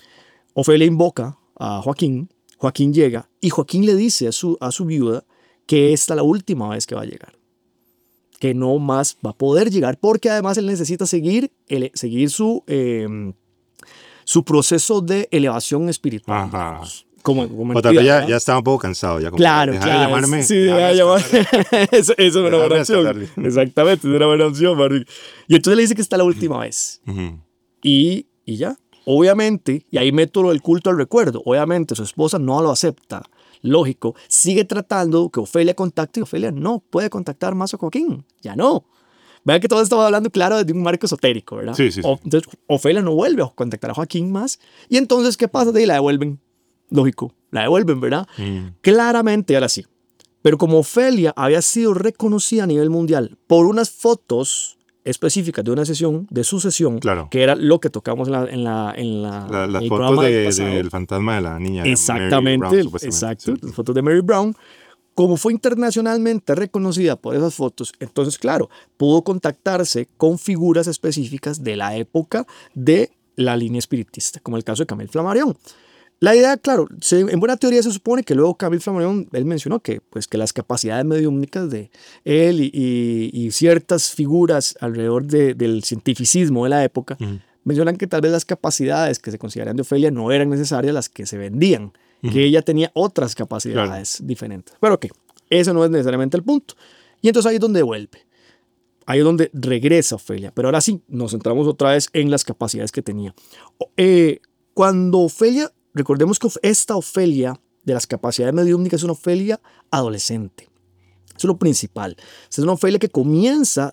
Ofelia invoca a Joaquín, Joaquín llega y Joaquín le dice a su, a su viuda que esta es la última vez que va a llegar, que no más va a poder llegar porque además él necesita seguir, el, seguir su, eh, su proceso de elevación espiritual. Ajá. Como, como o tal vez ya, ya estaba un poco cansado. Ya como claro, dejar claro. de llamarme. Sí, dejar de llamarme. eso, eso es una buena opción. Exactamente, es una buena opción, Marvin. Y entonces le dice que está la última vez. Uh-huh. y, y ya. Obviamente, y ahí meto lo del culto al recuerdo, obviamente su esposa no lo acepta. Lógico, sigue tratando que Ofelia contacte y Ofelia no puede contactar más a Joaquín. Ya no. Vean que todo estaba hablando, claro, desde un marco esotérico, ¿verdad? Sí, sí, sí. O, entonces, Ofelia no vuelve a contactar a Joaquín más. Y entonces, ¿qué pasa? De ahí la devuelven. Lógico, la devuelven, ¿verdad? Mm. Claramente, ahora sí. Pero como Ofelia había sido reconocida a nivel mundial por unas fotos específicas de una sesión, de su sesión, claro. que era lo que tocamos en la... En la, en la, la las en fotos del de, de fantasma de la niña. Exactamente, Mary Brown, exacto, sí. Las fotos de Mary Brown. Como fue internacionalmente reconocida por esas fotos, entonces, claro, pudo contactarse con figuras específicas de la época de la línea espiritista, como el caso de Camille Flammarion. La idea, claro, se, en buena teoría se supone que luego Camille Flammarion, él mencionó que, pues, que las capacidades mediúmnicas de él y, y, y ciertas figuras alrededor de, del cientificismo de la época, uh-huh. mencionan que tal vez las capacidades que se consideran de Ofelia no eran necesarias las que se vendían, uh-huh. que ella tenía otras capacidades claro. diferentes. Pero que eso no es necesariamente el punto. Y entonces ahí es donde vuelve. Ahí es donde regresa Ofelia. Pero ahora sí, nos centramos otra vez en las capacidades que tenía. Eh, cuando Ofelia... Recordemos que esta Ofelia de las capacidades mediúmnicas es una Ofelia adolescente. Eso es lo principal. Es una Ofelia que comienza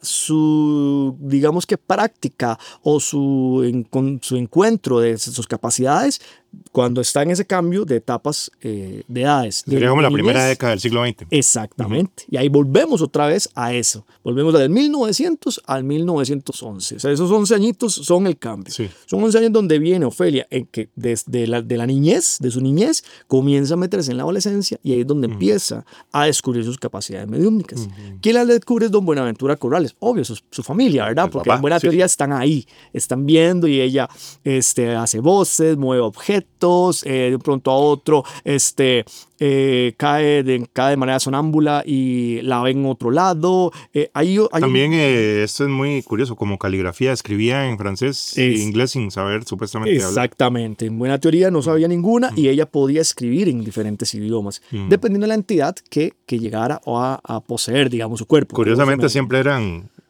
su, digamos que práctica o su, en, con su encuentro de sus capacidades cuando está en ese cambio de etapas eh, de edades. Sería como la primera década del siglo veinte. Exactamente. Uh-huh. Y ahí volvemos otra vez a eso. Volvemos del mil novecientos al mil novecientos once. O sea, esos once añitos son el cambio. Sí. Son once años donde viene Ofelia, en que desde la, de la niñez, de su niñez, comienza a meterse en la adolescencia y ahí es donde uh-huh. empieza a descubrir sus capacidades mediúmnicas. Uh-huh. ¿Quién las descubre? Es don Buenaventura Corrales. Obvio, su, su familia, ¿verdad? Porque papá, en buena sí. teoría están ahí, están viendo y ella este, hace voces, mueve objetos. Eh, de un pronto a otro este, eh, cae, de, cae de manera sonámbula y la ve en otro lado. Eh, hay, hay También un... eh, esto es muy curioso, como caligrafía, escribía en francés e inglés sin saber supuestamente hablar. Exactamente, en buena teoría no sabía ninguna mm. y ella podía escribir en diferentes idiomas, mm. dependiendo de la entidad que, que llegara a, a poseer, digamos, su cuerpo. Curiosamente siempre eran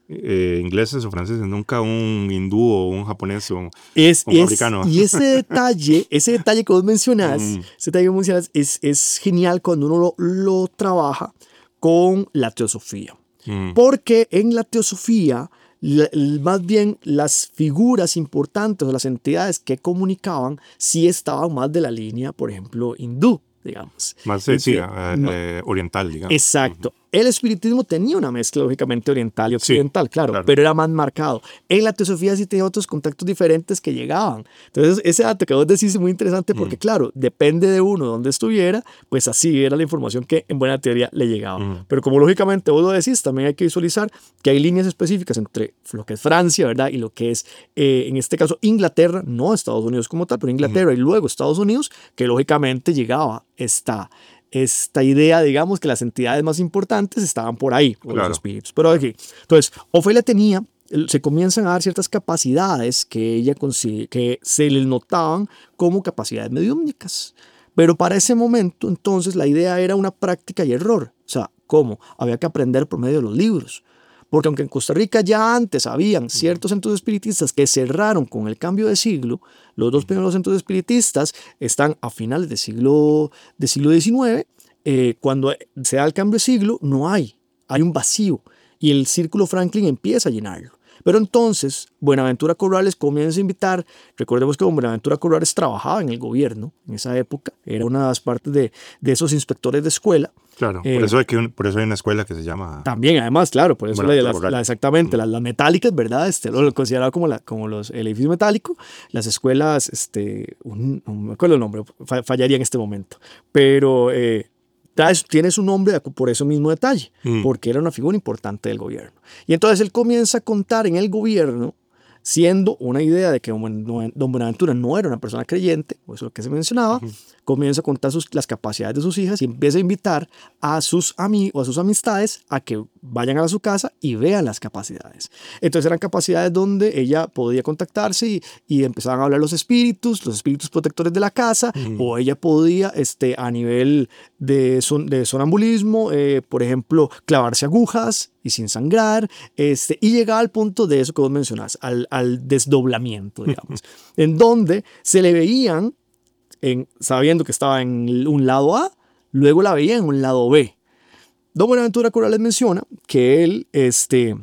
eh, ingleses o franceses, nunca un hindú o un japonés o es, un es, africano. Y ese detalle, ese detalle que vos mencionás, mm. ese detalle que vos mencionás es, es genial cuando uno lo, lo trabaja con la teosofía. Mm. Porque en la teosofía, la, más bien las figuras importantes o las entidades que comunicaban sí estaban más de la línea, por ejemplo, hindú, digamos. Más sí, sí, eh, no, eh, oriental, digamos. Exacto. Uh-huh. El espiritismo tenía una mezcla, lógicamente, oriental y occidental, sí, claro, claro, pero era más marcado. En la teosofía sí tenía otros contactos diferentes que llegaban. Entonces, ese dato que vos decís es muy interesante porque, uh-huh. claro, depende de uno donde estuviera, pues así era la información que en buena teoría le llegaba. Uh-huh. Pero como lógicamente vos lo decís, también hay que visualizar que hay líneas específicas entre lo que es Francia, ¿verdad? Y lo que es, eh, en este caso, Inglaterra, no Estados Unidos como tal, pero Inglaterra uh-huh. y luego Estados Unidos, que lógicamente llegaba esta... esta idea, digamos, que las entidades más importantes estaban por ahí, por claro. los espíritus. Pero aquí, entonces, Ofelia tenía, se comienzan a dar ciertas capacidades que ella que se les notaban como capacidades mediúmnicas. Pero para ese momento, entonces, la idea era una práctica y error. O sea, ¿cómo? Había que aprender por medio de los libros. Porque aunque en Costa Rica ya antes habían ciertos centros espiritistas que cerraron con el cambio de siglo, los dos primeros centros espiritistas están a finales del siglo, del siglo diecinueve. Eh, cuando se da el cambio de siglo, no hay, hay un vacío y el Círculo Franklin empieza a llenarlo. Pero entonces, Buenaventura Corrales comienza a invitar, recordemos que Buenaventura Corrales trabajaba en el gobierno en esa época, era una de las partes de, de esos inspectores de escuela. Claro, eh, por, eso hay que un, por eso hay una escuela que se llama... También, además, claro, por eso la, la, la, exactamente, mm. las, las metálicas, ¿verdad? Este, lo, lo considerado como, la, como los, el edificio metálico, las escuelas, este, un, no me acuerdo el nombre, fallaría en este momento, pero... Eh, tiene su nombre por ese mismo detalle, mm. porque era una figura importante del gobierno. Y entonces él comienza a contar en el gobierno, siendo una idea de que don Buenaventura no era una persona creyente, o eso es lo que se mencionaba, uh-huh. comienza a contar sus, las capacidades de sus hijas y empieza a invitar a sus amigos, a sus amistades a que vayan a su casa y vean las capacidades. Entonces eran capacidades donde ella podía contactarse y, y empezaban a hablar los espíritus, los espíritus protectores de la casa, uh-huh. o ella podía, este, a nivel de, son, de sonambulismo, eh, por ejemplo, clavarse agujas y sin sangrar, este, y llegaba al punto de eso que vos mencionás, al, al desdoblamiento, digamos, en donde se le veían, en, sabiendo que estaba en un lado A, luego la veía en un lado B. Don Buenaventura Corrales menciona que él este,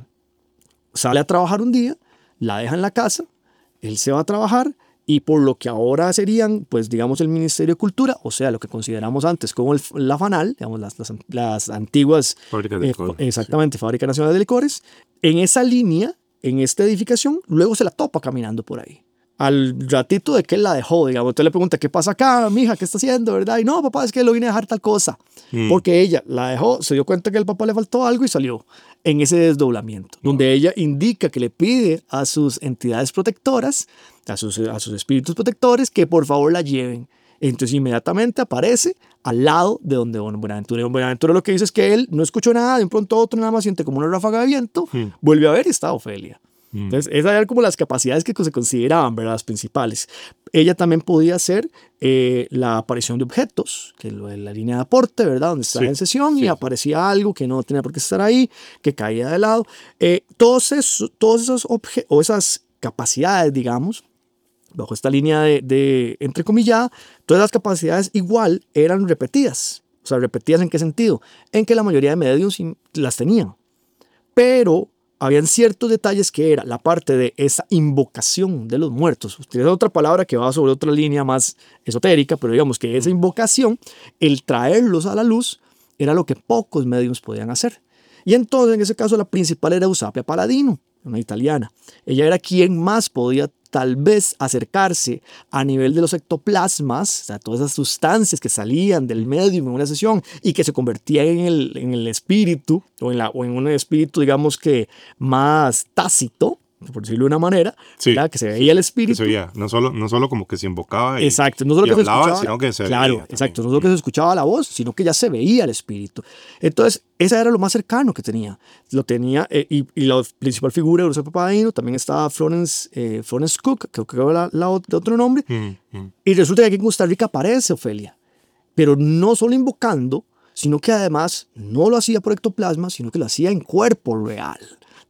sale a trabajar un día, la deja en la casa, él se va a trabajar, y por lo que ahora serían, pues digamos, el Ministerio de Cultura, o sea, lo que consideramos antes como el, la FANAL, digamos, las, las, las antiguas... Fábrica de licores. Eh, exactamente, sí. Fábrica Nacional de Licores. En esa línea, en esta edificación, luego se la topa caminando por ahí. Al ratito de que él la dejó, digamos, entonces le pregunta, ¿qué pasa acá, mija? ¿Qué está haciendo, verdad? Y no, papá, es que lo vine a dejar tal cosa. Mm. Porque ella la dejó, se dio cuenta que al papá le faltó algo y salió en ese desdoblamiento, mm. donde ella indica que le pide a sus entidades protectoras, a sus, a sus espíritus protectores, que por favor la lleven. Entonces inmediatamente aparece al lado de donde Don Buenaventura. Don Buenaventura lo que dice es que él no escuchó nada, de un pronto a otro nada más siente como una ráfaga de viento, mm. vuelve a ver y está Ofelia. Entonces, esas eran como las capacidades que se consideraban, ¿verdad? Las principales. Ella también podía hacer eh, la aparición de objetos, que es la línea de aporte, ¿verdad? Donde estaba sí, en sesión sí. y aparecía algo que no tenía por qué estar ahí, que caía de lado. Eh, todos, esos, todos esos objetos, o esas capacidades, digamos, bajo esta línea de, de entrecomillada, todas las capacidades igual eran repetidas. O sea, repetidas ¿en qué sentido? En que la mayoría de medios las tenían. Pero habían ciertos detalles que era la parte de esa invocación de los muertos. Ustedes otra palabra que va sobre otra línea más esotérica, pero digamos que esa invocación, el traerlos a la luz, era lo que pocos medios podían hacer. Y entonces, en ese caso, la principal era Eusapia Paladino, una italiana. Ella era quien más podía tal vez acercarse a nivel de los ectoplasmas, o sea, todas esas sustancias que salían del medium en una sesión y que se convertían en el, en el espíritu, o en, la, o en un espíritu, digamos que más tácito, por decirlo de una manera, sí, que se veía el espíritu. Se veía, no solo, no solo como que se invocaba y, exacto, no solo y que hablaba, se escuchaba, sino que se claro, veía. Exacto, no solo que se escuchaba la voz, sino que ya se veía el espíritu. Entonces, esa era lo más cercano que tenía. Lo tenía, eh, y, y la principal figura de Eusapia Paladino, también estaba Florence, eh, Florence Cook, creo que era la, la, de otro nombre, mm, mm. y resulta que aquí en Costa Rica aparece Ofelia, pero no solo invocando, sino que además no lo hacía por ectoplasma, sino que lo hacía en cuerpo real.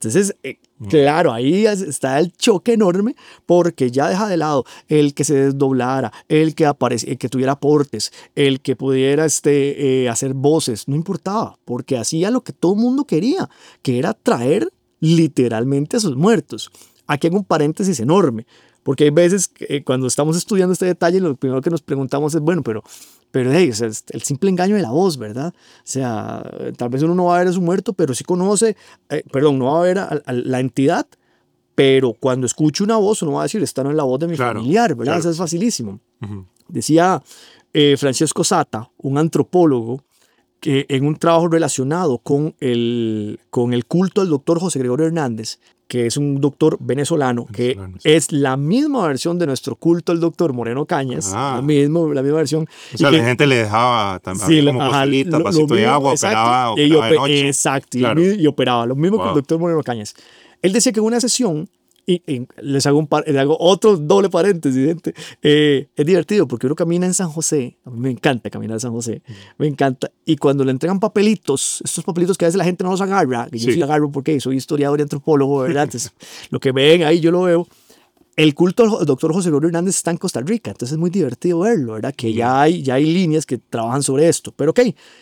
Entonces, eh, claro, ahí está el choque enorme porque ya deja de lado el que se desdoblara, el que, aparece, el que tuviera aportes, el que pudiera este, eh, hacer voces, no importaba, porque hacía lo que todo el mundo quería, que era traer literalmente a sus muertos. Aquí hago un paréntesis enorme, porque hay veces que, eh, cuando estamos estudiando este detalle, lo primero que nos preguntamos es, bueno, pero... Pero hey, o sea, el simple engaño de la voz, ¿verdad? O sea, tal vez uno no va a ver a su muerto, pero sí conoce, eh, perdón, no va a ver a, a la entidad, pero cuando escucha una voz, uno va a decir, esta no es la voz de mi claro, familiar, ¿verdad? Claro. Eso es facilísimo. Uh-huh. Decía eh, Francesco Zata, un antropólogo, que en un trabajo relacionado con el, con el culto del doctor José Gregorio Hernández, que es un doctor venezolano, venezolano que sí. es la misma versión de nuestro culto al doctor Moreno Cañas, ah. la, mismo, la misma versión. O sea, y la que, gente le dejaba también sí, como costillitas, vasito lo mismo, de agua, exacto, operaba, operaba y de oper, noche. Exacto, claro. y, y operaba, lo mismo wow. que el doctor Moreno Cañas. Él decía que en una sesión, y, y les hago, un par, les hago otro doble paréntesis, gente. Eh, es divertido porque uno camina en San José, a mí me encanta caminar en San José, mm. me encanta, y cuando le entregan papelitos, estos papelitos que a veces la gente no los agarra, que sí. yo sí agarro porque soy historiador y antropólogo, ¿verdad? Entonces, lo que ven ahí yo lo veo. El culto del doctor José Gregorio Hernández está en Costa Rica, entonces es muy divertido verlo, ¿verdad? Que mm. ya, hay, ya hay líneas que trabajan sobre esto, pero ok.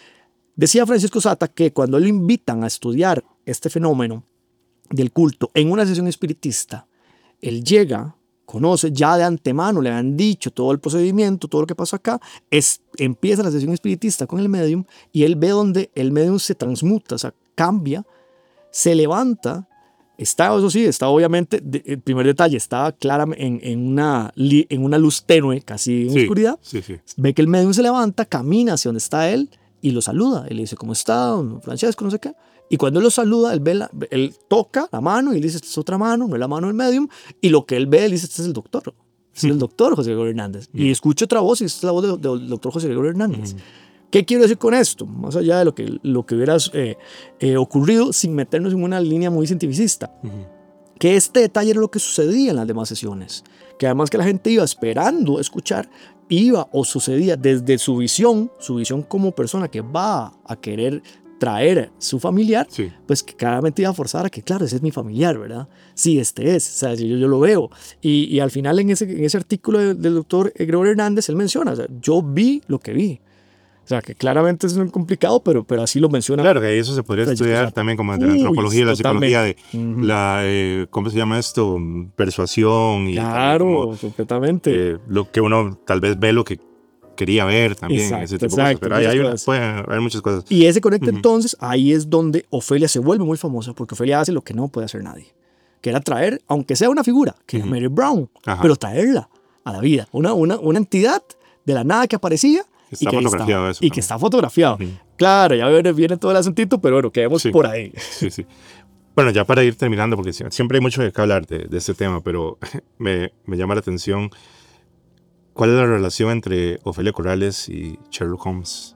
Decía Francisco Zata que cuando le invitan a estudiar este fenómeno del culto en una sesión espiritista, él llega, conoce ya de antemano, le han dicho todo el procedimiento, todo lo que pasa acá, es, empieza la sesión espiritista con el medium y él ve donde el medium se transmuta, o sea, cambia, se levanta, está, eso sí, está obviamente, de, el primer detalle, estaba claramente en, en, una, en una luz tenue, casi en sí, oscuridad, sí, sí. ve que el medium se levanta, camina hacia donde está él y lo saluda, él le dice, ¿cómo está, don Francesco? No sé qué. Y cuando él lo saluda, él, ve la, él toca la mano y él dice, esta es otra mano, no es la mano del medium. Y lo que él ve, él dice, este es el doctor. Este es el doctor José Gregorio Hernández. Mm. Y escucha otra voz y esta es la voz del de, de doctor José Gregorio Hernández. Mm. ¿Qué quiero decir con esto? Más allá de lo que, lo que hubiera eh, eh, ocurrido sin meternos en una línea muy cientificista. Mm. Que este detalle era lo que sucedía en las demás sesiones. Que además que la gente iba esperando escuchar, iba o sucedía desde su visión, su visión como persona que va a querer traer su familiar, sí. pues que claramente iba a forzar a que, claro, ese es mi familiar, ¿verdad? Sí, este es, o sea, yo, yo lo veo. Y, y al final en ese, en ese artículo de, del doctor Gregorio Hernández, él menciona, o sea, yo vi lo que vi. O sea, que claramente es muy complicado, pero, pero así lo menciona. Claro, que eso se podría estudiar o sea, también como de la antropología y la psicología, de uh-huh. la, eh, ¿cómo se llama esto? Persuasión. Y claro, como, completamente. Eh, lo que uno tal vez ve lo que quería ver también, exacto, ese tipo exacto, de cosas. Pero hay, hay, una, puede haber muchas cosas. Y ese conecta uh-huh. entonces, ahí es donde Ofelia se vuelve muy famosa, porque Ofelia hace lo que no puede hacer nadie, que era traer, aunque sea una figura, que uh-huh. era Mary Brown, Ajá. pero traerla a la vida, una, una, una entidad de la nada que aparecía está y, que fotografiado está, eso y que está fotografiado. Uh-huh. Claro, ya viene, viene todo el asuntito, pero bueno, quedemos sí. por ahí. Sí, sí. Bueno, ya para ir terminando, porque siempre hay mucho que hablar de, de este tema, pero me, me llama la atención. ¿Cuál es la relación entre Ofelia Corrales y Sherlock Holmes?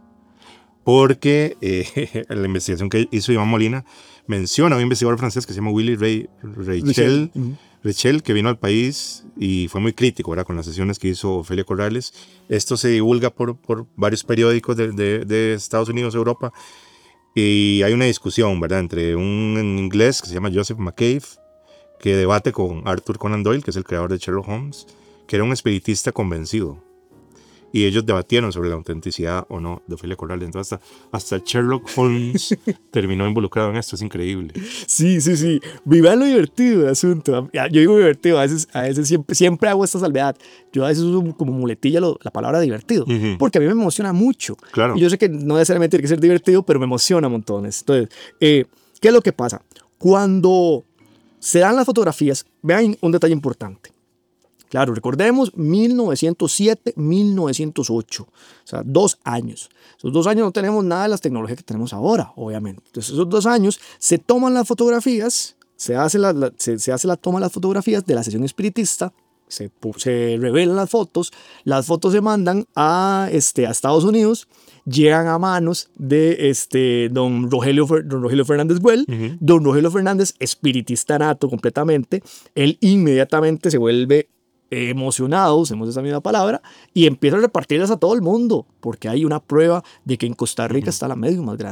Porque eh, la investigación que hizo Iván Molina menciona a un investigador francés que se llama Willy Ray, Rachel, uh-huh. Rachel, que vino al país y fue muy crítico, ¿verdad?, con las sesiones que hizo Ofelia Corrales. Esto se divulga por, por varios periódicos de, de, de Estados Unidos, Europa, y hay una discusión, ¿verdad?, entre un inglés que se llama Joseph McCabe, que debate con Arthur Conan Doyle, que es el creador de Sherlock Holmes, que era un espiritista convencido. Y ellos debatieron sobre la autenticidad o no de Ofelia Corrales. Entonces hasta, hasta Sherlock Holmes terminó involucrado en esto. Es increíble. Sí, sí, sí. Vivan lo divertido del asunto. Yo digo divertido, a veces, a veces siempre, siempre hago esta salvedad. Yo a veces uso como muletilla lo, la palabra divertido, uh-huh. porque a mí me emociona mucho. Claro. Y yo sé que no necesariamente tiene que ser divertido, pero me emociona montones. Entonces, eh, ¿qué es lo que pasa? Cuando se dan las fotografías, vean un detalle importante. Claro, recordemos mil novecientos siete, mil novecientos ocho, o sea, dos años. Esos dos años no tenemos nada de las tecnologías que tenemos ahora, obviamente. Entonces, esos dos años se toman las fotografías, se hace la, la, se, se hace la toma de las fotografías de la sesión espiritista, se, se revelan las fotos, las fotos se mandan a, este, a Estados Unidos, llegan a manos de este, don, Rogelio, don Rogelio Fernández Buell. Uh-huh. Don Rogelio Fernández, espiritista nato completamente, él inmediatamente se vuelve emocionado, usemos esa misma palabra, y empieza a repartirlas a todo el mundo, porque hay una prueba de que en Costa Rica uh-huh. está la medium más grande.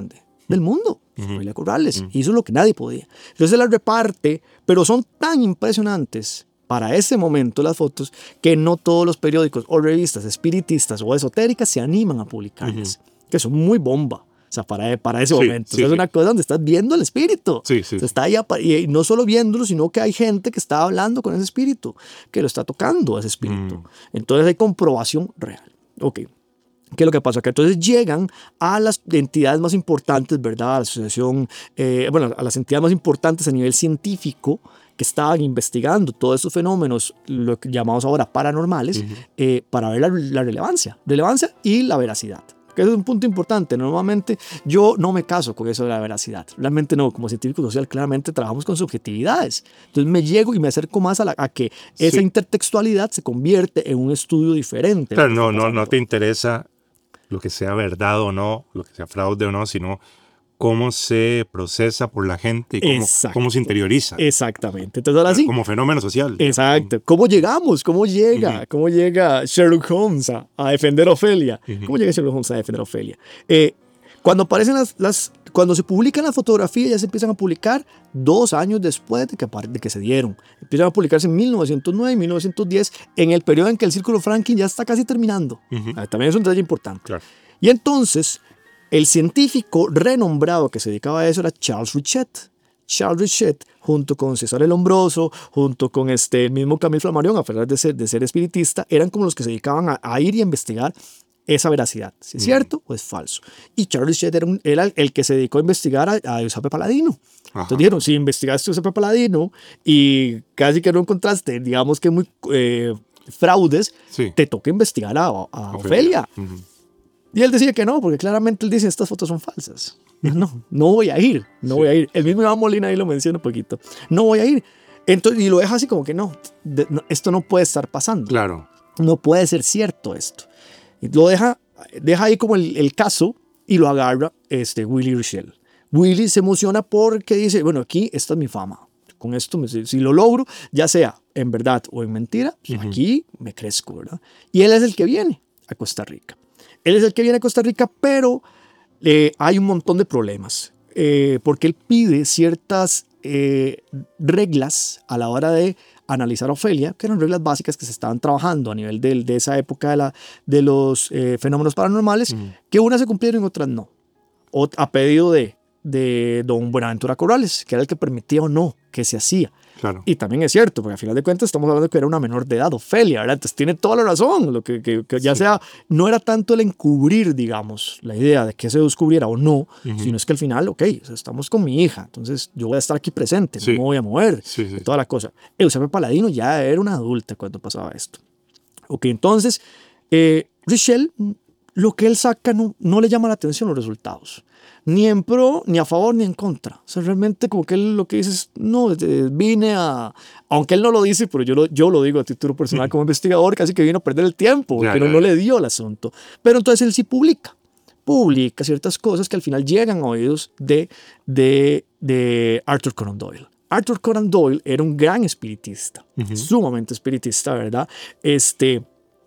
del mundo. Uh-huh. Ofelia Corrales. Uh-huh. Hizo lo que nadie podía. Entonces se las reparte, pero son tan impresionantes para ese momento las fotos que no todos los periódicos o revistas espiritistas o esotéricas se animan a publicarlas, uh-huh. que son muy bomba. O sea, para, para ese sí, momento. Sí, o sea, sí. es una cosa donde estás viendo el espíritu. Sí, sí. O sea, está ahí, y no solo viéndolo, sino que hay gente que está hablando con ese espíritu, que lo está tocando a ese espíritu. Mm. Entonces hay comprobación real. Ok. ¿Qué es lo que pasa? Que entonces llegan a las entidades más importantes, ¿verdad? A la asociación, eh, bueno, a las entidades más importantes a nivel científico que estaban investigando todos estos fenómenos, lo que llamamos ahora paranormales, uh-huh. eh, para ver la, la relevancia, relevancia y la veracidad. Que es un punto importante. Normalmente yo no me caso con eso de la veracidad. Realmente no. Como científico social, claramente trabajamos con subjetividades. Entonces me llego y me acerco más a, la, a que esa sí. intertextualidad se convierte en un estudio diferente. Claro, no, no, no te interesa lo que sea verdad o no, lo que sea fraude o no, sino cómo se procesa por la gente y cómo, cómo se interioriza. Exactamente. Entonces ahora sí. Como fenómeno social. Exacto. ¿Cómo llegamos? ¿Cómo llega? Uh-huh. ¿Cómo llega Sherlock Holmes a, a defender a Ofelia? Uh-huh. ¿Cómo llega Sherlock Holmes a defender a Ofelia? Eh, cuando aparecen las, las, cuando se publican las fotografías, ya se empiezan a publicar dos años después de que, de que se dieron. Empiezan a publicarse en mil novecientos nueve y mil novecientos diez, en el periodo en que el Círculo Franklin ya está casi terminando. Uh-huh. Ah, también es un detalle importante. Claro. Y entonces, el científico renombrado que se dedicaba a eso era Charles Richet. Charles Richet, junto con César el Hombroso, junto con este, el mismo Camille Flammarion, a pesar de ser, de ser espiritista, eran como los que se dedicaban a, a ir y a investigar esa veracidad, si es cierto mm. o es falso. Y Charles Richet era, un, era el que se dedicó a investigar a, a Giuseppe Paladino. Ajá. Entonces dijeron, si investigaste a Giuseppe Paladino y casi que no encontraste, digamos que muy eh, fraudes, sí. te toca investigar a, a Ofelia. Ofelia. Uh-huh. Y él decía que no, porque claramente él dice, estas fotos son falsas. No, no voy a ir, no sí. voy a ir. El mismo Iván Molina ahí lo menciona un poquito. No voy a ir. Entonces, y lo deja así como que no, de, no, esto no puede estar pasando. Claro. No puede ser cierto esto. Y lo deja, deja ahí como el, el caso y lo agarra este, Willy Richel. Willy se emociona porque dice, bueno, aquí esta es mi fama. Con esto, me, si lo logro, ya sea en verdad o en mentira, pues uh-huh. aquí me crezco, ¿verdad? Y él es el que viene a Costa Rica. Él es el que viene a Costa Rica, pero eh, hay un montón de problemas, eh, porque él pide ciertas eh, reglas a la hora de analizar a Ofelia, que eran reglas básicas que se estaban trabajando a nivel de, de esa época de, la, de los eh, fenómenos paranormales, mm. que unas se cumplieron y otras no. O, a pedido de, de don Buenaventura Corrales, que era el que permitía o no que se hacía. Claro. Y también es cierto, porque al final de cuentas estamos hablando que era una menor de edad, Ofelia, ¿verdad? Entonces tiene toda la razón, lo que, que, que ya sí. sea, no era tanto el encubrir, digamos, la idea de que se descubriera o no, uh-huh. sino es que al final, ok, o sea, estamos con mi hija, entonces yo voy a estar aquí presente, sí. no me voy a mover, sí, sí. toda la cosa. Eusebio Paladino ya era una adulta cuando pasaba esto. Ok, entonces, eh, Richel, lo que él saca no, no le llama la atención los resultados. Ni en pro, ni a favor, ni en contra. O sea, realmente como que él lo que dice es, no, vine a... Aunque él no lo dice, pero yo lo, yo lo digo a título personal como investigador, casi que vino a perder el tiempo, porque no, no le dio el asunto. Pero entonces él sí publica. Publica ciertas cosas que al final llegan a oídos de, de, de Arthur Conan Doyle. Arthur Conan Doyle era un gran espiritista, uh-huh. sumamente espiritista, ¿verdad? Este...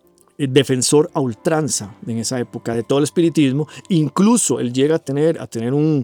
defensor a ultranza en esa época de todo el espiritismo. Incluso él llega a tener, a tener un,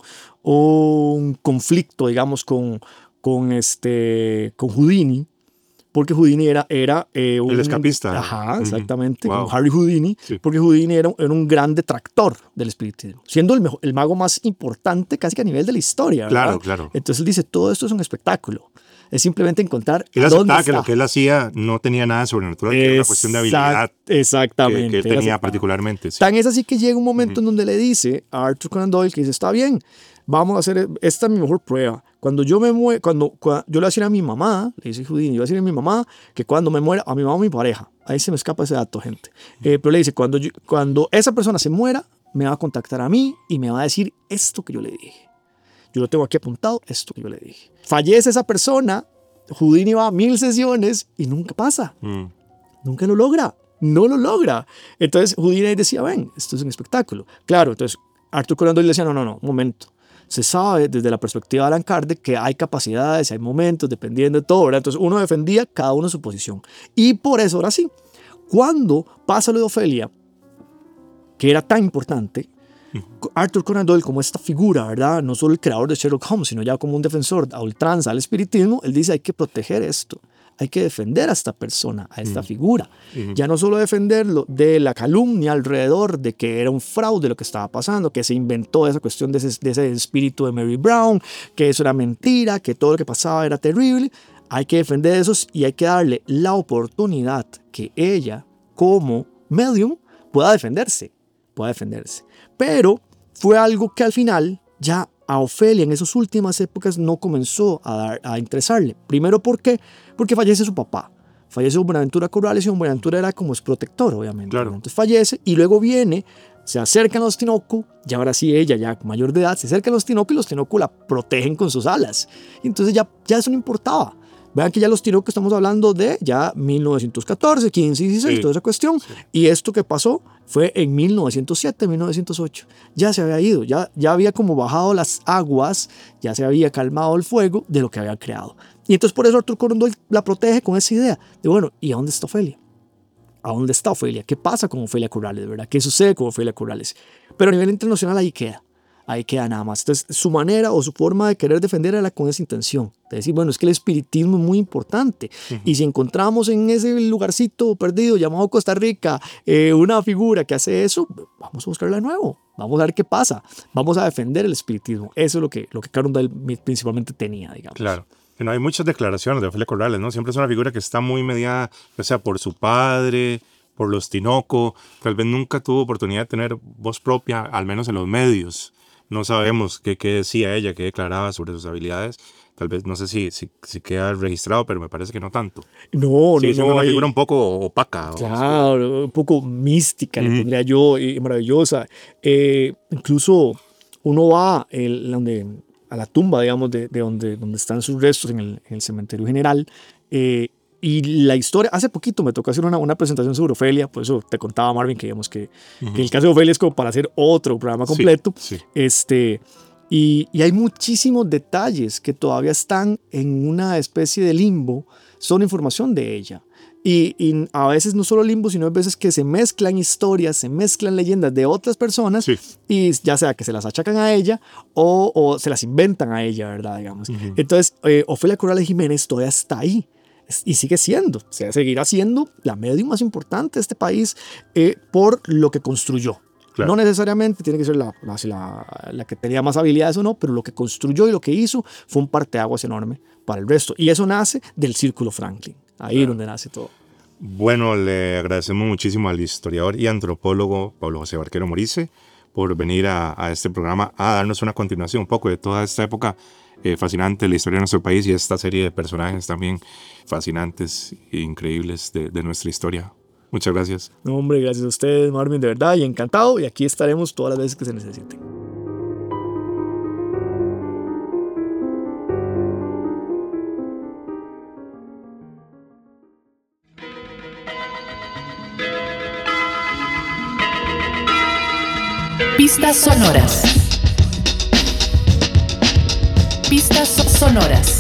un conflicto, digamos, con, con, este, con Houdini, porque Houdini era, era eh, un... el escapista. Ajá, exactamente, wow. con Harry Houdini, sí. porque Houdini era, era un gran detractor del espiritismo, siendo el, mejor, el mago más importante casi que a nivel de la historia, ¿verdad? Claro, claro. Entonces él dice, todo esto es un espectáculo. Es simplemente encontrar él dónde aceptaba está. que lo que él hacía no tenía nada sobrenatural, que era una cuestión de habilidad exactamente, que, que él tenía particularmente. Sí. Tan es así que llega un momento uh-huh. en donde le dice a Arthur Conan Doyle que dice, está bien, vamos a hacer, esta es mi mejor prueba. Cuando yo me muera, cuando, cuando yo le voy a decir a mi mamá, le dice Houdini, yo le voy a decir a mi mamá que cuando me muera, a mi mamá o a mi pareja, ahí se me escapa ese dato, gente. Eh, pero le dice, cuando, yo, cuando esa persona se muera, me va a contactar a mí y me va a decir esto que yo le dije. Yo lo tengo aquí apuntado, esto que yo le dije. Fallece esa persona, Houdini va a mil sesiones y nunca pasa. Mm. Nunca lo logra. No lo logra. Entonces Houdini decía, ven, esto es un espectáculo. Claro, entonces Arthur Conan Doyle decía, no, no, no, un momento. Se sabe desde la perspectiva de Allan Kardec que hay capacidades, hay momentos, dependiendo de todo, ¿verdad? Entonces uno defendía cada uno su posición. Y por eso, ahora sí, cuando pasa lo de Ofelia, que era tan importante, Arthur Conan Doyle, como esta figura, ¿verdad? No solo el creador de Sherlock Holmes, sino ya como un defensor a ultranza al espiritismo, él dice, hay que proteger esto. Hay que defender a esta persona, a esta mm. figura. Mm-hmm. Ya no solo defenderlo de la calumnia alrededor de que era un fraude lo que estaba pasando, que se inventó esa cuestión de ese, de ese espíritu de Mary Brown, que eso era mentira, que todo lo que pasaba era terrible. Hay que defender esos y hay que darle la oportunidad que ella, como medium, pueda defenderse. Pueda defenderse. Pero fue algo que al final ya a Ofelia en esas últimas épocas no comenzó a, dar, a interesarle. Primero, ¿por qué? Porque fallece su papá. Fallece Buenaventura Corrales y Buenaventura era como su protector, obviamente. Claro. Entonces fallece y luego viene, se acercan a los Tinoco, y ahora sí ella, ya mayor de edad, se acercan a los Tinoco y los Tinoco la protegen con sus alas. Y entonces ya, ya eso no importaba. Vean que ya los Tinoco estamos hablando de ya mil novecientos catorce, quince, dieciséis, sí. toda esa cuestión. Sí. Y esto que pasó fue en mil novecientos siete, mil novecientos ocho. Ya se había ido, ya, ya había como bajado las aguas, ya se había calmado el fuego de lo que había creado. Y entonces por eso Arthur Conan Doyle la protege con esa idea de, bueno, ¿y a dónde está Ofelia? ¿A dónde está Ofelia? ¿Qué pasa con Ofelia Corrales, verdad? ¿Qué sucede con Ofelia Corrales? Pero a nivel internacional ahí queda. Ahí queda nada más. Entonces, su manera o su forma de querer defender era con esa intención. De decir, bueno, es que el espiritismo es muy importante. Uh-huh. Y si encontramos en ese lugarcito perdido llamado Costa Rica eh, una figura que hace eso, vamos a buscarla de nuevo. Vamos a ver qué pasa. Vamos a defender el espiritismo. Eso es lo que, lo que Conan Doyle principalmente tenía, digamos. Claro. No, hay muchas declaraciones de Ofelia Corrales, ¿no? Siempre es una figura que está muy mediada, o sea, por su padre, por los Tinoco. Tal vez nunca tuvo oportunidad de tener voz propia, al menos en los medios. No sabemos qué, qué decía ella, qué declaraba sobre sus habilidades. Tal vez, no sé si, si, si queda registrado, pero me parece que no tanto. No, sí, no, es no. una hay... figura un poco opaca. Claro, un poco mística, mm. le pondría yo, y maravillosa. Eh, incluso uno va el, donde, a la tumba, digamos, de, de donde, donde están sus restos en el, en el cementerio general. Eh, Y la historia, hace poquito me tocó hacer una, una presentación sobre Ofelia, por eso te contaba, Marvin, que digamos que, uh-huh. que el caso de Ofelia es como para hacer otro programa completo. Sí, sí. Este, y, y hay muchísimos detalles que todavía están en una especie de limbo, son información de ella. Y, y a veces no solo limbo, sino a veces que se mezclan historias, se mezclan leyendas de otras personas, sí. y ya sea que se las achacan a ella o, o se las inventan a ella, ¿verdad? Digamos. Uh-huh. Entonces, eh, Ofelia Corrales Jiménez todavía está ahí. Y sigue siendo, o sea, seguirá siendo la medium más importante de este país eh, por lo que construyó. Claro. No necesariamente tiene que ser la, la, la, la que tenía más habilidades o no, pero lo que construyó y lo que hizo fue un parteaguas enorme para el resto. Y eso nace del Círculo Franklin, ahí claro. donde nace todo. Bueno, le agradecemos muchísimo al historiador y antropólogo Pablo José Barquero Morice por venir a, a este programa a darnos una continuación un poco de toda esta época Eh, fascinante, la historia de nuestro país y esta serie de personajes también fascinantes e increíbles de, de nuestra historia. Muchas gracias. No, hombre, gracias a ustedes, Marvin, de verdad, y encantado, y aquí estaremos todas las veces que se necesiten. Pistas sonoras. Pistas sonoras.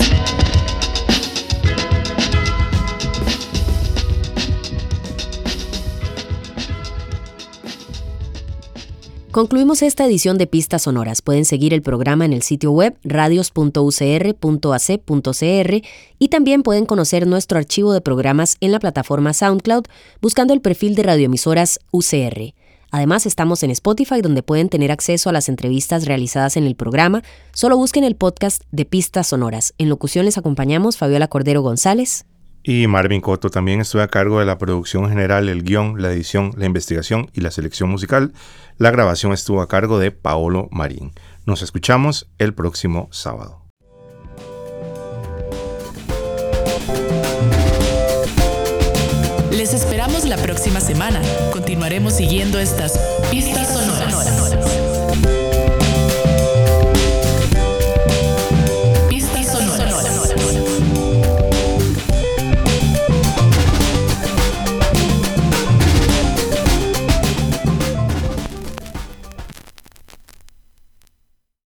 Concluimos esta edición de Pistas Sonoras. Pueden seguir el programa en el sitio web radios punto u c r punto a c punto c r y también pueden conocer nuestro archivo de programas en la plataforma SoundCloud buscando el perfil de radioemisoras U C R. Además, estamos en Spotify, donde pueden tener acceso a las entrevistas realizadas en el programa. Solo busquen el podcast de Pistas Sonoras. En locución les acompañamos Fabiola Cordero González y Marvin Cotto. También estoy a cargo de la producción general, el guión, la edición, la investigación y la selección musical. La grabación estuvo a cargo de Paolo Marín. Nos escuchamos el próximo sábado. Les esperamos la próxima semana. Continuaremos siguiendo estas pistas sonoras.